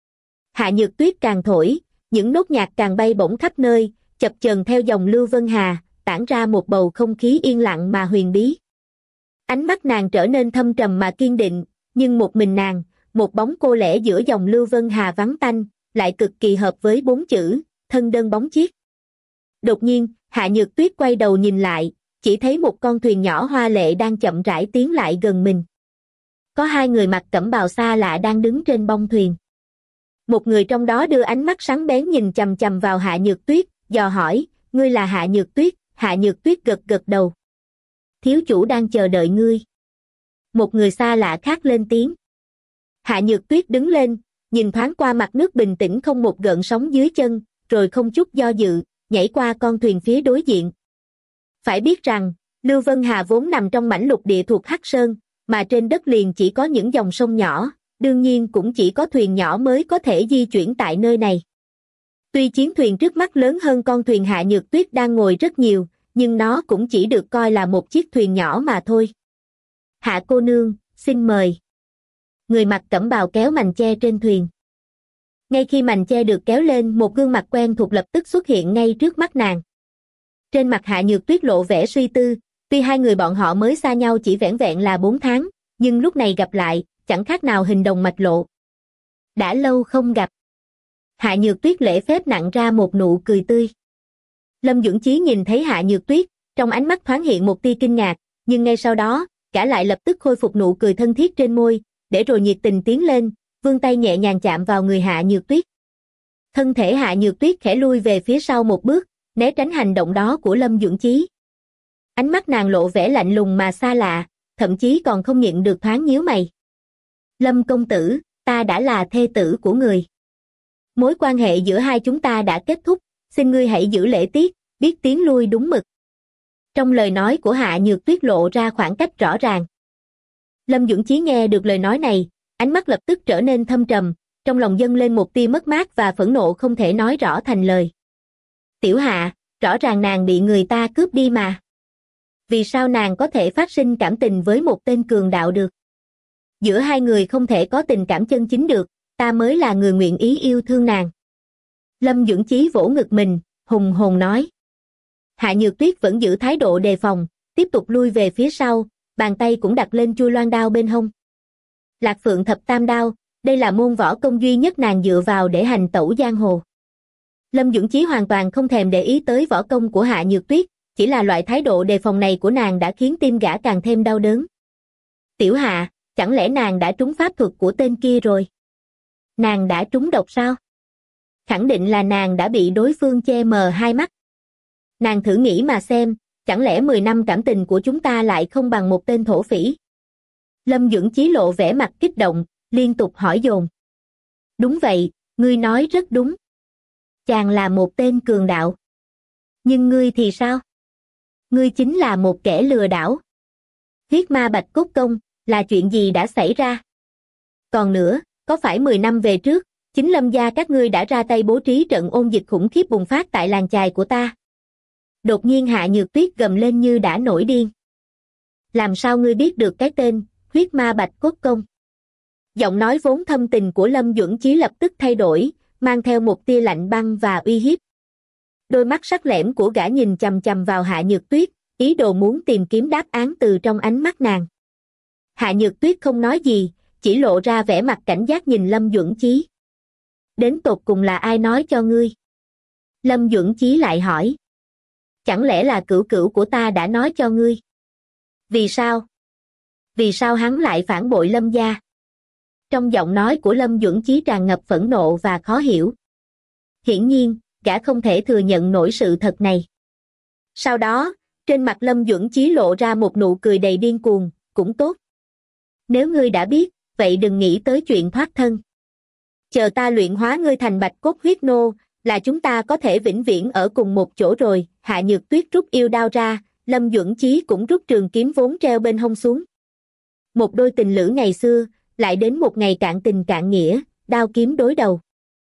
Hạ Nhược Tuyết càng thổi, những nốt nhạc càng bay bổng khắp nơi, chập chờn theo dòng Lưu Vân Hà, tản ra một bầu không khí yên lặng mà huyền bí. Ánh mắt nàng trở nên thâm trầm mà kiên định, nhưng một mình nàng, một bóng cô lẻ giữa dòng Lưu Vân Hà vắng tanh, lại cực kỳ hợp với bốn chữ, thân đơn bóng chiếc. Đột nhiên, Hạ Nhược Tuyết quay đầu nhìn lại, chỉ thấy một con thuyền nhỏ hoa lệ đang chậm rãi tiến lại gần mình. Có hai người mặc cẩm bào xa lạ đang đứng trên bông thuyền. Một người trong đó đưa ánh mắt sáng bén nhìn chằm chằm vào Hạ Nhược Tuyết, dò hỏi, ngươi là Hạ Nhược Tuyết? Hạ Nhược Tuyết gật gật đầu. Thiếu chủ đang chờ đợi ngươi. Một người xa lạ khác lên tiếng. Hạ Nhược Tuyết đứng lên, nhìn thoáng qua mặt nước bình tĩnh không một gợn sóng dưới chân, rồi không chút do dự, nhảy qua con thuyền phía đối diện. Phải biết rằng, Lưu Vân Hà vốn nằm trong mảnh lục địa thuộc Hắc Sơn, mà trên đất liền chỉ có những dòng sông nhỏ, đương nhiên cũng chỉ có thuyền nhỏ mới có thể di chuyển tại nơi này. Tuy chiến thuyền trước mắt lớn hơn con thuyền Hạ Nhược Tuyết đang ngồi rất nhiều, nhưng nó cũng chỉ được coi là một chiếc thuyền nhỏ mà thôi. Hạ cô nương, xin mời. người mặc cẩm bào kéo mành che trên thuyền. Ngay khi mành che được kéo lên, một gương mặt quen thuộc lập tức xuất hiện ngay trước mắt nàng. Trên mặt Hạ Nhược Tuyết lộ vẻ suy tư, tuy hai người bọn họ mới xa nhau chỉ vẻn vẹn là bốn tháng, nhưng lúc này gặp lại, chẳng khác nào hình đồng mạch lộ. Đã lâu không gặp. Hạ Nhược Tuyết lễ phép nặn ra một nụ cười tươi. Lâm Duẩn Chí nhìn thấy Hạ Nhược Tuyết, trong ánh mắt thoáng hiện một tia kinh ngạc, nhưng ngay sau đó, gã lại lập tức khôi phục nụ cười thân thiết trên môi, để rồi nhiệt tình tiến lên, vươn tay nhẹ nhàng chạm vào người Hạ Nhược Tuyết. Thân thể Hạ Nhược Tuyết khẽ lui về phía sau một bước, né tránh hành động đó của Lâm Duẩn Chí. Ánh mắt nàng lộ vẻ lạnh lùng mà xa lạ, thậm chí còn không nhịn được thoáng nhíu mày. Lâm công tử, ta đã là thê tử của người. Mối quan hệ giữa hai chúng ta đã kết thúc, xin ngươi hãy giữ lễ tiết, biết tiến lui đúng mực. Trong lời nói của Hạ Nhược Tuyết lộ ra khoảng cách rõ ràng. Lâm Duẩn Chí nghe được lời nói này, ánh mắt lập tức trở nên thâm trầm, trong lòng dâng lên một tia mất mát và phẫn nộ không thể nói rõ thành lời. Tiểu Hạ, rõ ràng nàng bị người ta cướp đi mà. Vì sao nàng có thể phát sinh cảm tình với một tên cường đạo được? Giữa hai người không thể có tình cảm chân chính được, ta mới là người nguyện ý yêu thương nàng. Lâm Duẩn Chí vỗ ngực mình, hùng hồn nói. Hạ Nhược Tuyết vẫn giữ thái độ đề phòng, tiếp tục lui về phía sau, bàn tay cũng đặt lên chuôi loan đao bên hông. Lạc Phượng Thập Tam Đao, đây là môn võ công duy nhất nàng dựa vào để hành tẩu giang hồ. Lâm Duẩn Chí hoàn toàn không thèm để ý tới võ công của Hạ Nhược Tuyết, chỉ là loại thái độ đề phòng này của nàng đã khiến tim gã càng thêm đau đớn. Tiểu Hạ, chẳng lẽ nàng đã trúng pháp thuật của tên kia rồi? Nàng đã trúng độc sao? Khẳng định là nàng đã bị đối phương che mờ hai mắt. Nàng thử nghĩ mà xem, chẳng lẽ mười năm cảm tình của chúng ta lại không bằng một tên thổ phỉ? Lâm Duẩn Chí lộ vẻ mặt kích động, liên tục hỏi dồn. Đúng vậy, ngươi nói rất đúng. Chàng là một tên cường đạo. Nhưng ngươi thì sao? Ngươi chính là một kẻ lừa đảo. Huyết ma bạch cốt công, là chuyện gì đã xảy ra? Còn nữa, có phải mười năm về trước, chính Lâm gia các ngươi đã ra tay bố trí trận ôn dịch khủng khiếp bùng phát tại làng chài của ta? Đột nhiên Hạ Nhược Tuyết gầm lên như đã nổi điên. Làm sao ngươi biết được cái tên, huyết ma bạch cốt công? Giọng nói vốn thâm tình của Lâm Duẩn Chí lập tức thay đổi, mang theo một tia lạnh băng và uy hiếp. Đôi mắt sắc lẻm của gã nhìn chằm chằm vào Hạ Nhược Tuyết, ý đồ muốn tìm kiếm đáp án từ trong ánh mắt nàng. Hạ Nhược Tuyết không nói gì, chỉ lộ ra vẻ mặt cảnh giác nhìn Lâm Duẩn Chí. Đến tột cùng là ai nói cho ngươi? Lâm Duẩn Chí lại hỏi. Chẳng lẽ là cửu cửu của ta đã nói cho ngươi? Vì sao? Vì sao hắn lại phản bội Lâm gia? Trong giọng nói của Lâm Duẩn Chí tràn ngập phẫn nộ và khó hiểu. Hiển nhiên, gã không thể thừa nhận nổi sự thật này. Sau đó, trên mặt Lâm Duẩn Chí lộ ra một nụ cười đầy điên cuồng, cũng tốt. Nếu ngươi đã biết, vậy đừng nghĩ tới chuyện thoát thân. Chờ ta luyện hóa ngươi thành bạch cốt huyết nô, là chúng ta có thể vĩnh viễn ở cùng một chỗ rồi. Hạ Nhược Tuyết rút yêu đao ra, Lâm Duẩn Chí cũng rút trường kiếm vốn treo bên hông xuống. Một đôi tình lữ ngày xưa, lại đến một ngày cạn tình cạn nghĩa, đao kiếm đối đầu.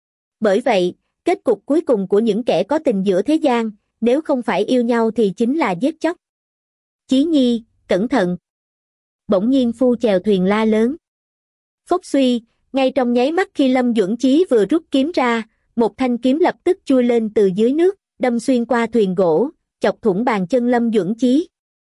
Bởi vậy, kết cục cuối cùng của những kẻ có tình giữa thế gian, nếu không phải yêu nhau thì chính là giết chóc. Chí Nhi, cẩn thận. Bỗng nhiên phu chèo thuyền la lớn. Phốc suy, ngay trong nháy mắt khi Lâm Duẩn Chí vừa rút kiếm ra, một thanh kiếm lập tức chui lên từ dưới nước, đâm xuyên qua thuyền gỗ, chọc thủng bàn chân Lâm Duẩn Chí.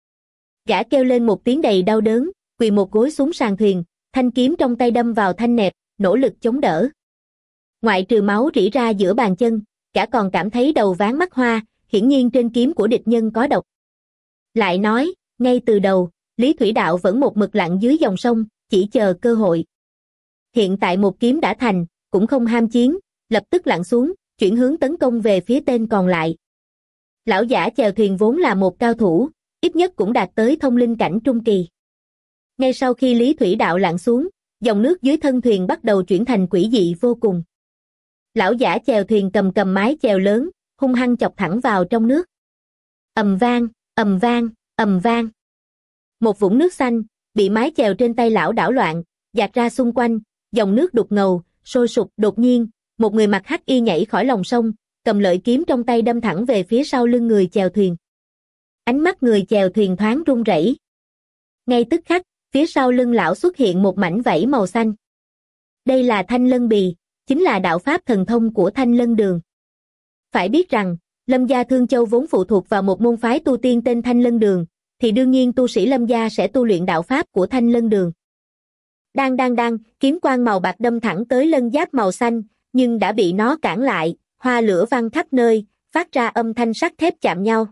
Gã kêu lên một tiếng đầy đau đớn, quỳ một gối xuống sàn thuyền, thanh kiếm trong tay đâm vào thanh nẹp, nỗ lực chống đỡ. Ngoại trừ máu rỉ ra giữa bàn chân, gã còn cảm thấy đầu váng mắt hoa, hiển nhiên trên kiếm của địch nhân có độc. Lại nói, ngay từ đầu, Lý Thủy Đạo vẫn một mực lặn dưới dòng sông, chỉ chờ cơ hội. Hiện tại một kiếm đã thành, cũng không ham chiến, lập tức lặn xuống, chuyển hướng tấn công về phía tên còn lại. Lão giả chèo thuyền vốn là một cao thủ, ít nhất cũng đạt tới thông linh cảnh trung kỳ. Ngay sau khi Lý Thủy Đạo lặn xuống, dòng nước dưới thân thuyền bắt đầu chuyển thành quỷ dị vô cùng. Lão giả chèo thuyền cầm cầm mái chèo lớn, hung hăng chọc thẳng vào trong nước. Ầm vang, ầm vang, ầm vang. Một vũng nước xanh, bị mái chèo trên tay lão đảo loạn, dạt ra xung quanh, dòng nước đục ngầu, sôi sục. Đột nhiên, một người mặc hắc y nhảy khỏi lòng sông, cầm lợi kiếm trong tay đâm thẳng về phía sau lưng người chèo thuyền. Ánh mắt người chèo thuyền thoáng run rẩy. Ngay tức khắc, phía sau lưng lão xuất hiện một mảnh vảy màu xanh. Đây là Thanh Lân Bì, chính là đạo pháp thần thông của Thanh Lân Đường. Phải biết rằng, Lâm gia Thương Châu vốn phụ thuộc vào một môn phái tu tiên tên Thanh Lân Đường, thì đương nhiên tu sĩ Lâm gia sẽ tu luyện đạo pháp của Thanh Lân Đường. Đang đang đang, kiếm quang màu bạc đâm thẳng tới lân giáp màu xanh, nhưng đã bị nó cản lại, hoa lửa văng khắp nơi, phát ra âm thanh sắt thép chạm nhau.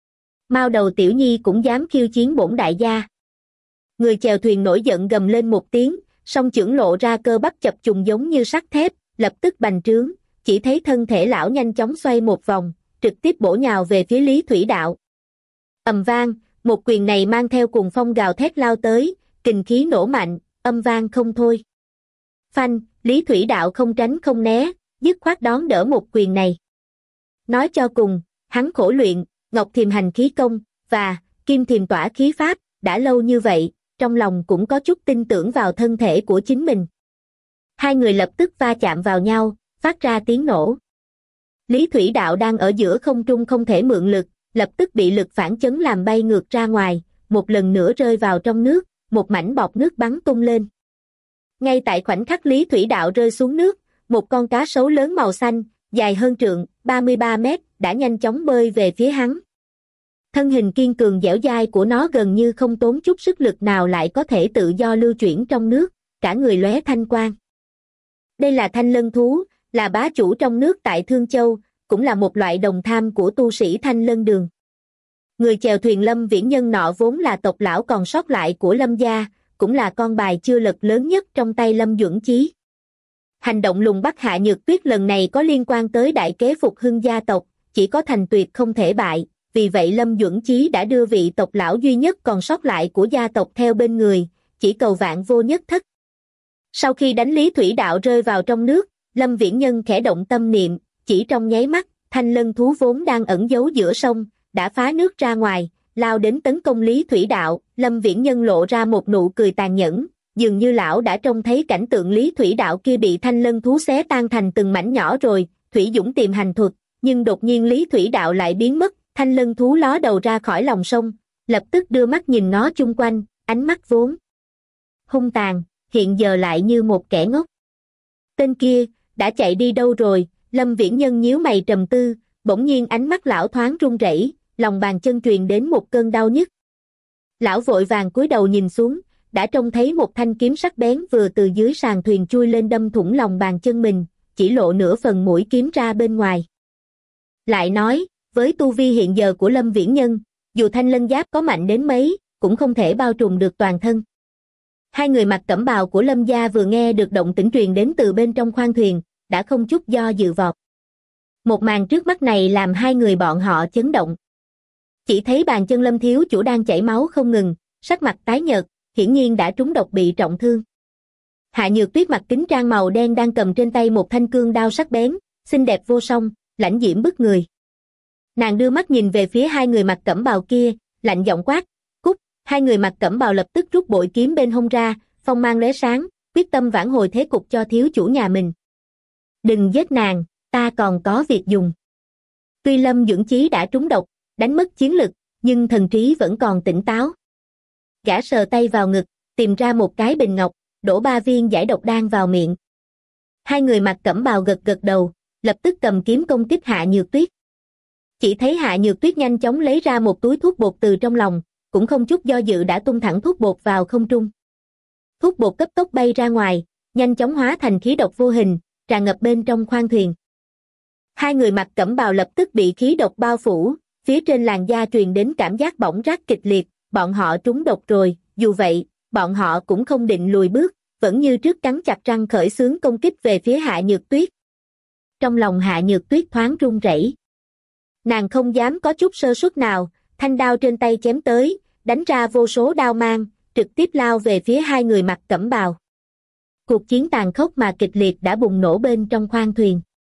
Mao đầu tiểu nhi cũng dám khiêu chiến bổn đại gia. Người chèo thuyền nổi giận gầm lên một tiếng, song chưởng lộ ra cơ bắp chập trùng giống như sắt thép, lập tức bành trướng, chỉ thấy thân thể lão nhanh chóng xoay một vòng, trực tiếp bổ nhào về phía Lý Thủy Đạo. Ầm vang, một quyền này mang theo cuồng phong gào thét lao tới, kình khí nổ mạnh, âm vang không thôi. Phanh, Lý Thủy Đạo không tránh không né, dứt khoát đón đỡ một quyền này. Nói cho cùng, hắn khổ luyện, Ngọc Thiềm hành khí công, và Kim Thiềm tỏa khí pháp, đã lâu như vậy, trong lòng cũng có chút tin tưởng vào thân thể của chính mình. Hai người lập tức va chạm vào nhau, phát ra tiếng nổ. Lý Thủy Đạo đang ở giữa không trung không thể mượn lực, lập tức bị lực phản chấn làm bay ngược ra ngoài, một lần nữa rơi vào trong nước, một mảnh bọt nước bắn tung lên. Ngay tại khoảnh khắc Lý Thủy Đạo rơi xuống nước, một con cá sấu lớn màu xanh, dài hơn trượng, ba mươi ba mét, đã nhanh chóng bơi về phía hắn. Thân hình kiên cường dẻo dai của nó gần như không tốn chút sức lực nào lại có thể tự do lưu chuyển trong nước, cả người lóe thanh quang. Đây là thanh lân thú, là bá chủ trong nước tại Thương Châu, cũng là một loại đồng tham của tu sĩ Thanh Lân Đường. Người chèo thuyền Lâm Viễn Nhân nọ vốn là tộc lão còn sót lại của Lâm gia, cũng là con bài chưa lật lớn nhất trong tay Lâm Duẩn Chí. Hành động lùng bắt Hạ Nhược Tuyết lần này có liên quan tới đại kế phục hưng gia tộc, chỉ có thành tuyệt không thể bại, vì vậy Lâm Duẩn Chí đã đưa vị tộc lão duy nhất còn sót lại của gia tộc theo bên người, chỉ cầu vạn vô nhất thất. Sau khi đánh Lý Thủy Đạo rơi vào trong nước, Lâm Viễn Nhân khẽ động tâm niệm, chỉ trong nháy mắt, thanh lân thú vốn đang ẩn giấu giữa sông, đã phá nước ra ngoài, lao đến tấn công Lý Thủy Đạo. Lâm Viễn Nhân lộ ra một nụ cười tàn nhẫn, dường như lão đã trông thấy cảnh tượng Lý Thủy Đạo kia bị thanh lân thú xé tan thành từng mảnh nhỏ rồi. Thủy Dũng tìm hành thuật, nhưng đột nhiên Lý Thủy Đạo lại biến mất, thanh lân thú ló đầu ra khỏi lòng sông, lập tức đưa mắt nhìn nó chung quanh, ánh mắt vốn hung tàn, hiện giờ lại như một kẻ ngốc. Tên kia, đã chạy đi đâu rồi? Lâm Viễn Nhân nhíu mày trầm tư, bỗng nhiên ánh mắt lão thoáng run rẩy, lòng bàn chân truyền đến một cơn đau nhức. Lão vội vàng cúi đầu nhìn xuống, đã trông thấy một thanh kiếm sắc bén vừa từ dưới sàn thuyền chui lên đâm thủng lòng bàn chân mình, chỉ lộ nửa phần mũi kiếm ra bên ngoài. Lại nói, với tu vi hiện giờ của Lâm Viễn Nhân, dù thanh lân giáp có mạnh đến mấy, cũng không thể bao trùm được toàn thân. Hai người mặc cẩm bào của Lâm gia vừa nghe được động tĩnh truyền đến từ bên trong khoang thuyền, đã không chút do dự vọt. Một màn trước mắt này làm hai người bọn họ chấn động. Chỉ thấy bàn chân Lâm thiếu chủ đang chảy máu không ngừng, sắc mặt tái nhợt, hiển nhiên đã trúng độc bị trọng thương. Hạ Nhược Tuyết mặc kính trang màu đen đang cầm trên tay một thanh cương đao sắc bén, xinh đẹp vô song, lãnh diễm bức người. Nàng đưa mắt nhìn về phía hai người mặc cẩm bào kia, lạnh giọng quát, cút. Hai người mặc cẩm bào lập tức rút bội kiếm bên hông ra, phong mang lóe sáng, quyết tâm vãn hồi thế cục cho thiếu chủ nhà mình. Đừng giết nàng, ta còn có việc dùng. Tuy Lâm Duẩn Chí đã trúng độc, đánh mất chiến lực, nhưng thần trí vẫn còn tỉnh táo. Gã sờ tay vào ngực, tìm ra một cái bình ngọc, đổ ba viên giải độc đan vào miệng. Hai người mặc cẩm bào gật gật đầu, lập tức cầm kiếm công kích Hạ Nhược Tuyết. Chỉ thấy Hạ Nhược Tuyết nhanh chóng lấy ra một túi thuốc bột từ trong lòng, cũng không chút do dự đã tung thẳng thuốc bột vào không trung. Thuốc bột cấp tốc bay ra ngoài, nhanh chóng hóa thành khí độc vô hình, tràn ngập bên trong khoang thuyền. Hai người mặc cẩm bào lập tức bị khí độc bao phủ, phía trên làn da truyền đến cảm giác bỏng rát kịch liệt, bọn họ trúng độc rồi. Dù vậy, bọn họ cũng không định lùi bước, vẫn như trước cắn chặt răng khởi xướng công kích về phía Hạ Nhược Tuyết. Trong lòng Hạ Nhược Tuyết thoáng run rẩy. Nàng không dám có chút sơ suất nào, thanh đao trên tay chém tới, đánh ra vô số đao mang, trực tiếp lao về phía hai người mặc cẩm bào. Cuộc chiến tàn khốc mà kịch liệt đã bùng nổ bên trong khoang thuyền.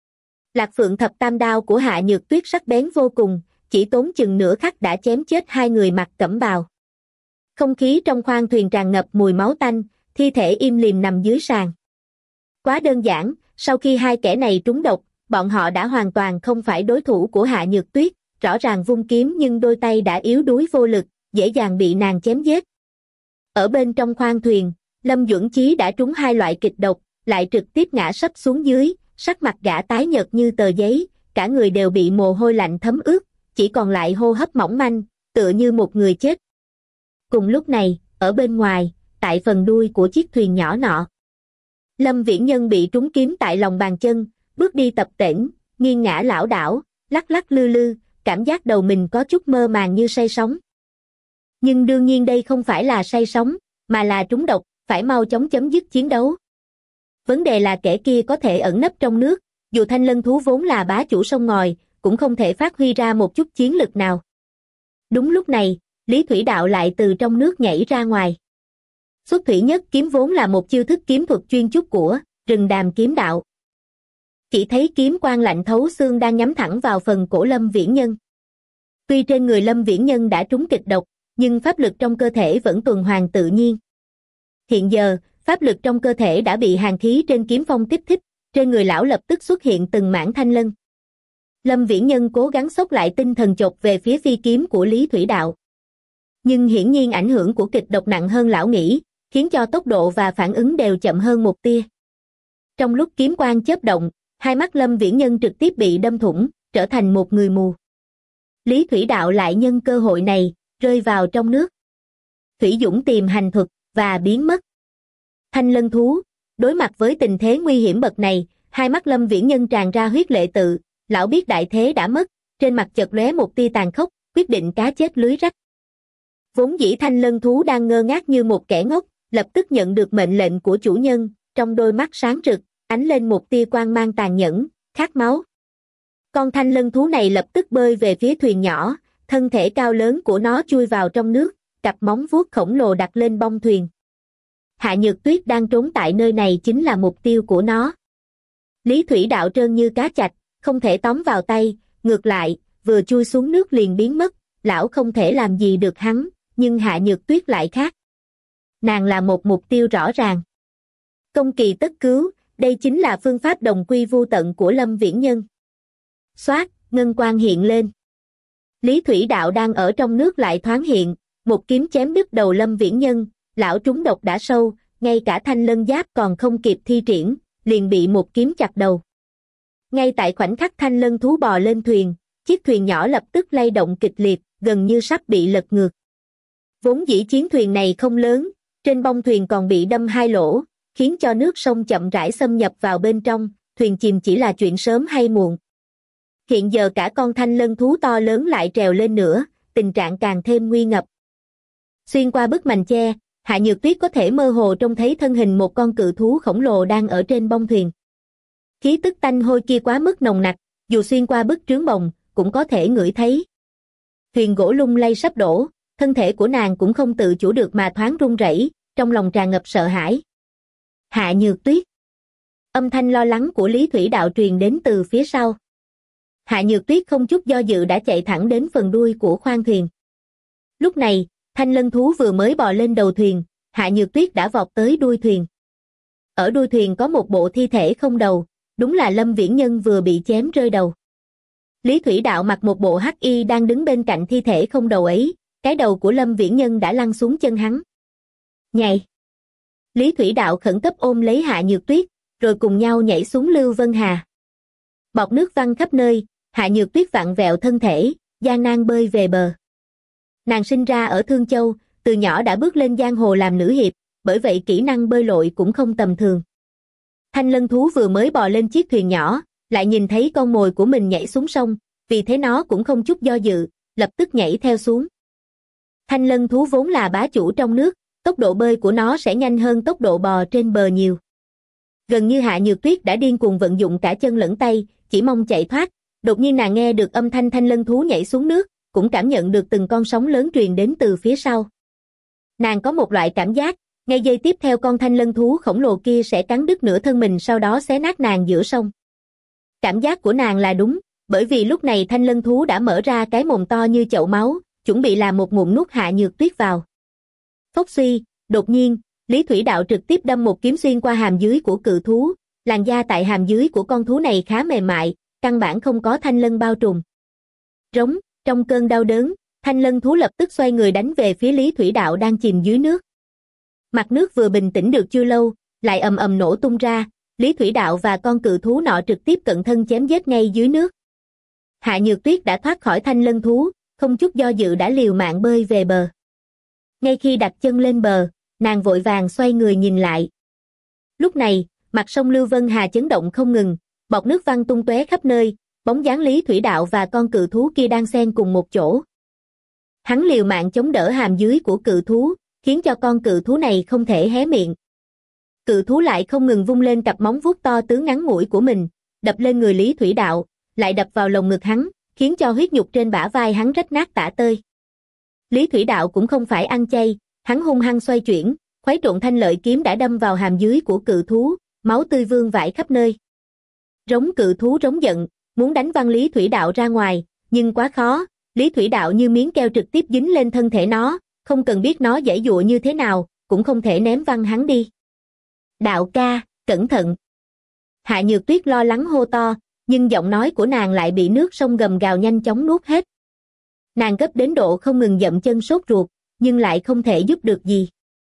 Lạc Phượng thập tam đao của Hạ Nhược Tuyết sắc bén vô cùng, chỉ tốn chừng nửa khắc đã chém chết hai người mặc cẩm bào. Không khí trong khoang thuyền tràn ngập mùi máu tanh, thi thể im lìm nằm dưới sàn. Quá đơn giản, sau khi hai kẻ này trúng độc, bọn họ đã hoàn toàn không phải đối thủ của Hạ Nhược Tuyết, rõ ràng vung kiếm nhưng đôi tay đã yếu đuối vô lực, dễ dàng bị nàng chém giết. Ở bên trong khoang thuyền, Lâm Duẩn Chí đã trúng hai loại kịch độc, lại trực tiếp ngã sấp xuống dưới, sắc mặt gã tái nhợt như tờ giấy, cả người đều bị mồ hôi lạnh thấm ướt, chỉ còn lại hô hấp mỏng manh, tựa như một người chết. Cùng lúc này, ở bên ngoài, tại phần đuôi của chiếc thuyền nhỏ nọ, Lâm Viễn Nhân bị trúng kiếm tại lòng bàn chân, bước đi tập tễnh, nghiêng ngã lảo đảo, lắc lắc lư lư, cảm giác đầu mình có chút mơ màng như say sóng. Nhưng đương nhiên đây không phải là say sóng, mà là trúng độc, phải mau chóng chấm dứt chiến đấu. Vấn đề là kẻ kia có thể ẩn nấp trong nước, dù Thanh Lân thú vốn là bá chủ sông ngòi, cũng không thể phát huy ra một chút chiến lực nào. Đúng lúc này, Lý Thủy Đạo lại từ trong nước nhảy ra ngoài. Xuất thủy nhất kiếm vốn là một chiêu thức kiếm thuật chuyên chút của Rừng Đàm kiếm đạo. Chỉ thấy kiếm quang lạnh thấu xương đang nhắm thẳng vào phần cổ Lâm Viễn Nhân. Tuy trên người Lâm Viễn Nhân đã trúng kịch độc, nhưng pháp lực trong cơ thể vẫn tuần hoàn tự nhiên. Hiện giờ, pháp lực trong cơ thể đã bị hàn khí trên kiếm phong kích thích, trên người lão lập tức xuất hiện từng mảng thanh lân. Lâm Viễn Nhân cố gắng xốc lại tinh thần chộp về phía phi kiếm của Lý Thủy Đạo. Nhưng hiển nhiên ảnh hưởng của kịch độc nặng hơn lão nghĩ, khiến cho tốc độ và phản ứng đều chậm hơn một tia. Trong lúc kiếm quang chớp động, hai mắt Lâm Viễn Nhân trực tiếp bị đâm thủng, trở thành một người mù. Lý Thủy Đạo lại nhân cơ hội này, rơi vào trong nước. Thủy Dũng tìm hành thuật, và biến mất. Thanh lân thú, đối mặt với tình thế nguy hiểm bậc này, hai mắt Lâm Viễn Nhân tràn ra huyết lệ tự, lão biết đại thế đã mất, trên mặt chợt lóe một tia tàn khốc, quyết định cá chết lưới rách. Vốn dĩ thanh lân thú đang ngơ ngác như một kẻ ngốc, lập tức nhận được mệnh lệnh của chủ nhân, trong đôi mắt sáng rực, ánh lên một tia quang mang tàn nhẫn, khát máu. Con thanh lân thú này lập tức bơi về phía thuyền nhỏ, thân thể cao lớn của nó chui vào trong nước, cặp móng vuốt khổng lồ đặt lên bông thuyền. Hạ Nhược Tuyết đang trốn tại nơi này chính là mục tiêu của nó. Lý Thủy Đạo trơn như cá chạch, không thể tóm vào tay, ngược lại, vừa chui xuống nước liền biến mất, lão không thể làm gì được hắn, nhưng Hạ Nhược Tuyết lại khác. Nàng là một mục tiêu rõ ràng. Công kỳ tất cứu, đây chính là phương pháp đồng quy vu tận của Lâm Viễn Nhân. Xoát, ngân quang hiện lên. Lý Thủy Đạo đang ở trong nước lại thoáng hiện, một kiếm chém đứt đầu Lâm Viễn Nhân, lão trúng độc đã sâu, ngay cả thanh lân giáp còn không kịp thi triển, liền bị một kiếm chặt đầu. Ngay tại khoảnh khắc thanh lân thú bò lên thuyền, chiếc thuyền nhỏ lập tức lay động kịch liệt, gần như sắp bị lật ngược. Vốn dĩ chiến thuyền này không lớn, trên bông thuyền còn bị đâm hai lỗ, khiến cho nước sông chậm rãi xâm nhập vào bên trong, thuyền chìm chỉ là chuyện sớm hay muộn. Hiện giờ cả con thanh lân thú to lớn lại trèo lên nữa, tình trạng càng thêm nguy ngập. Xuyên qua bức mành che, Hạ Nhược Tuyết có thể mơ hồ trông thấy thân hình một con cự thú khổng lồ đang ở trên bông thuyền. Khí tức tanh hôi kia quá mức nồng nặc, dù xuyên qua bức trướng bồng, cũng có thể ngửi thấy. Thuyền gỗ lung lay sắp đổ, thân thể của nàng cũng không tự chủ được mà thoáng run rẩy, trong lòng tràn ngập sợ hãi. Hạ Nhược Tuyết. Âm thanh lo lắng của Lý Thủy Đạo truyền đến từ phía sau. Hạ Nhược Tuyết không chút do dự đã chạy thẳng đến phần đuôi của khoang thuyền. Lúc này, thanh lân thú vừa mới bò lên đầu thuyền, Hạ Nhược Tuyết đã vọt tới đuôi thuyền. Ở đuôi thuyền có một bộ thi thể không đầu, đúng là Lâm Viễn Nhân vừa bị chém rơi đầu. Lý Thủy Đạo mặc một bộ hắc y đang đứng bên cạnh thi thể không đầu ấy, cái đầu của Lâm Viễn Nhân đã lăn xuống chân hắn. Nhảy! Lý Thủy Đạo khẩn cấp ôm lấy Hạ Nhược Tuyết, rồi cùng nhau nhảy xuống Lưu Vân Hà. Bọt nước văng khắp nơi, Hạ Nhược Tuyết vặn vẹo thân thể, gian nan bơi về bờ. Nàng sinh ra ở Thương Châu, từ nhỏ đã bước lên giang hồ làm nữ hiệp, bởi vậy kỹ năng bơi lội cũng không tầm thường. Thanh lân thú vừa mới bò lên chiếc thuyền nhỏ, lại nhìn thấy con mồi của mình nhảy xuống sông, vì thế nó cũng không chút do dự, lập tức nhảy theo xuống. Thanh lân thú vốn là bá chủ trong nước, tốc độ bơi của nó sẽ nhanh hơn tốc độ bò trên bờ nhiều. Gần như Hạ Nhược Tuyết đã điên cuồng vận dụng cả chân lẫn tay, chỉ mong chạy thoát, đột nhiên nàng nghe được âm thanh thanh lân thú nhảy xuống nước, cũng cảm nhận được từng con sóng lớn truyền đến từ phía sau. Nàng có một loại cảm giác, ngay giây tiếp theo con thanh lân thú khổng lồ kia sẽ cắn đứt nửa thân mình sau đó xé nát nàng giữa sông. Cảm giác của nàng là đúng, bởi vì lúc này thanh lân thú đã mở ra cái mồm to như chậu máu, chuẩn bị làm một ngụm nuốt Hạ Nhược Tuyết vào. Phốc suy, đột nhiên, Lý Thủy Đạo trực tiếp đâm một kiếm xuyên qua hàm dưới của cự thú, làn da tại hàm dưới của con thú này khá mềm mại, căn bản không có thanh lân bao trùm. Rống, trong cơn đau đớn, thanh lân thú lập tức xoay người đánh về phía Lý Thủy Đạo đang chìm dưới nước. Mặt nước vừa bình tĩnh được chưa lâu, lại ầm ầm nổ tung ra, Lý Thủy Đạo và con cự thú nọ trực tiếp cận thân chém giết ngay dưới nước. Hạ Nhược Tuyết đã thoát khỏi thanh lân thú, không chút do dự đã liều mạng bơi về bờ. Ngay khi đặt chân lên bờ, nàng vội vàng xoay người nhìn lại. Lúc này, mặt sông Lưu Vân Hà chấn động không ngừng, bọt nước văng tung tóe khắp nơi, bóng dáng Lý Thủy Đạo và con cự thú kia đang xen cùng một chỗ. Hắn liều mạng chống đỡ hàm dưới của cự thú, khiến cho con cự thú này không thể hé miệng. Cự thú lại không ngừng vung lên cặp móng vuốt to tướng ngắn ngủi của mình, đập lên người Lý Thủy Đạo, lại đập vào lồng ngực hắn, khiến cho huyết nhục trên bả vai hắn rách nát tả tơi. Lý Thủy Đạo cũng không phải ăn chay, hắn hung hăng xoay chuyển, khuấy trộn thanh lợi kiếm đã đâm vào hàm dưới của cự thú, máu tươi vương vãi khắp nơi. Rống cự thú rống giận, muốn đánh văng Lý Thủy Đạo ra ngoài, nhưng quá khó, Lý Thủy Đạo như miếng keo trực tiếp dính lên thân thể nó, không cần biết nó giãy giụa như thế nào, cũng không thể ném văng hắn đi. Đạo ca, cẩn thận. Hạ Nhược Tuyết lo lắng hô to, nhưng giọng nói của nàng lại bị nước sông gầm gào nhanh chóng nuốt hết. Nàng gấp đến độ không ngừng dậm chân sốt ruột, nhưng lại không thể giúp được gì.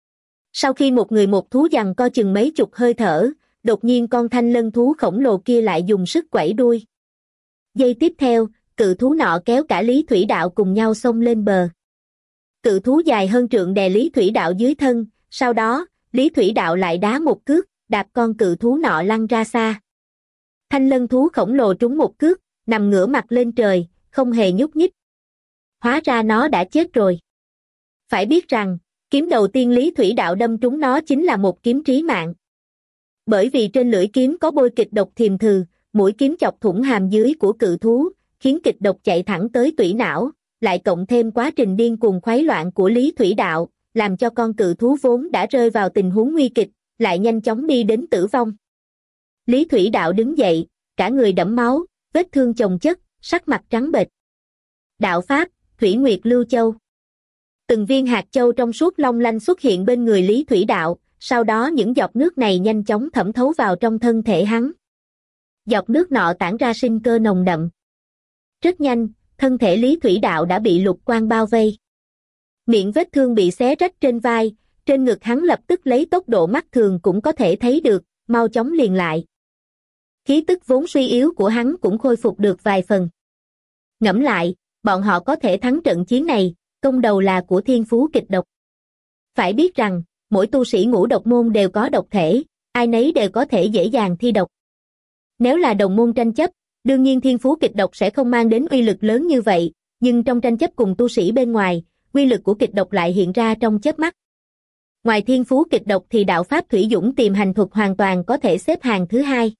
Sau khi một người một thú giằng co chừng mấy chục hơi thở, đột nhiên con thanh lân thú khổng lồ kia lại dùng sức quẩy đuôi. Giây tiếp theo, cự thú nọ kéo cả Lý Thủy Đạo cùng nhau xông lên bờ. Cự thú dài hơn trượng đè Lý Thủy Đạo dưới thân, sau đó, Lý Thủy Đạo lại đá một cước, đạp con cự thú nọ lăn ra xa. Thanh lân thú khổng lồ trúng một cước, nằm ngửa mặt lên trời, không hề nhúc nhích. Hóa ra nó đã chết rồi. Phải biết rằng, kiếm đầu tiên Lý Thủy Đạo đâm trúng nó chính là một kiếm trí mạng. Bởi vì trên lưỡi kiếm có bôi kịch độc thiềm thừ, mũi kiếm chọc thủng hàm dưới của cự thú, khiến kịch độc chạy thẳng tới tủy não, lại cộng thêm quá trình điên cuồng khuấy loạn của Lý Thủy Đạo, làm cho con cự thú vốn đã rơi vào tình huống nguy kịch, lại nhanh chóng đi đến tử vong. Lý Thủy Đạo đứng dậy, cả người đẫm máu, vết thương chồng chất, sắc mặt trắng bệch. Đạo pháp, Thủy Nguyệt Lưu Châu. Từng viên hạt châu trong suốt long lanh xuất hiện bên người Lý Thủy Đạo, sau đó những giọt nước này nhanh chóng thẩm thấu vào trong thân thể hắn. Giọt nước nọ tản ra sinh cơ nồng đậm. Rất nhanh, thân thể Lý Thủy Đạo đã bị lục quang bao vây. Miệng vết thương bị xé rách trên vai, trên ngực hắn lập tức lấy tốc độ mắt thường cũng có thể thấy được, mau chóng liền lại. Khí tức vốn suy yếu của hắn cũng khôi phục được vài phần. Ngẫm lại, bọn họ có thể thắng trận chiến này, công đầu là của thiên phú kịch độc. Phải biết rằng, mỗi tu sĩ ngũ độc môn đều có độc thể, ai nấy đều có thể dễ dàng thi độc. Nếu là đồng môn tranh chấp, đương nhiên thiên phú kịch độc sẽ không mang đến uy lực lớn như vậy, nhưng trong tranh chấp cùng tu sĩ bên ngoài, uy lực của kịch độc lại hiện ra trong chớp mắt. Ngoài thiên phú kịch độc thì đạo pháp thủy dũng tìm hành thuật hoàn toàn có thể xếp hàng thứ hai.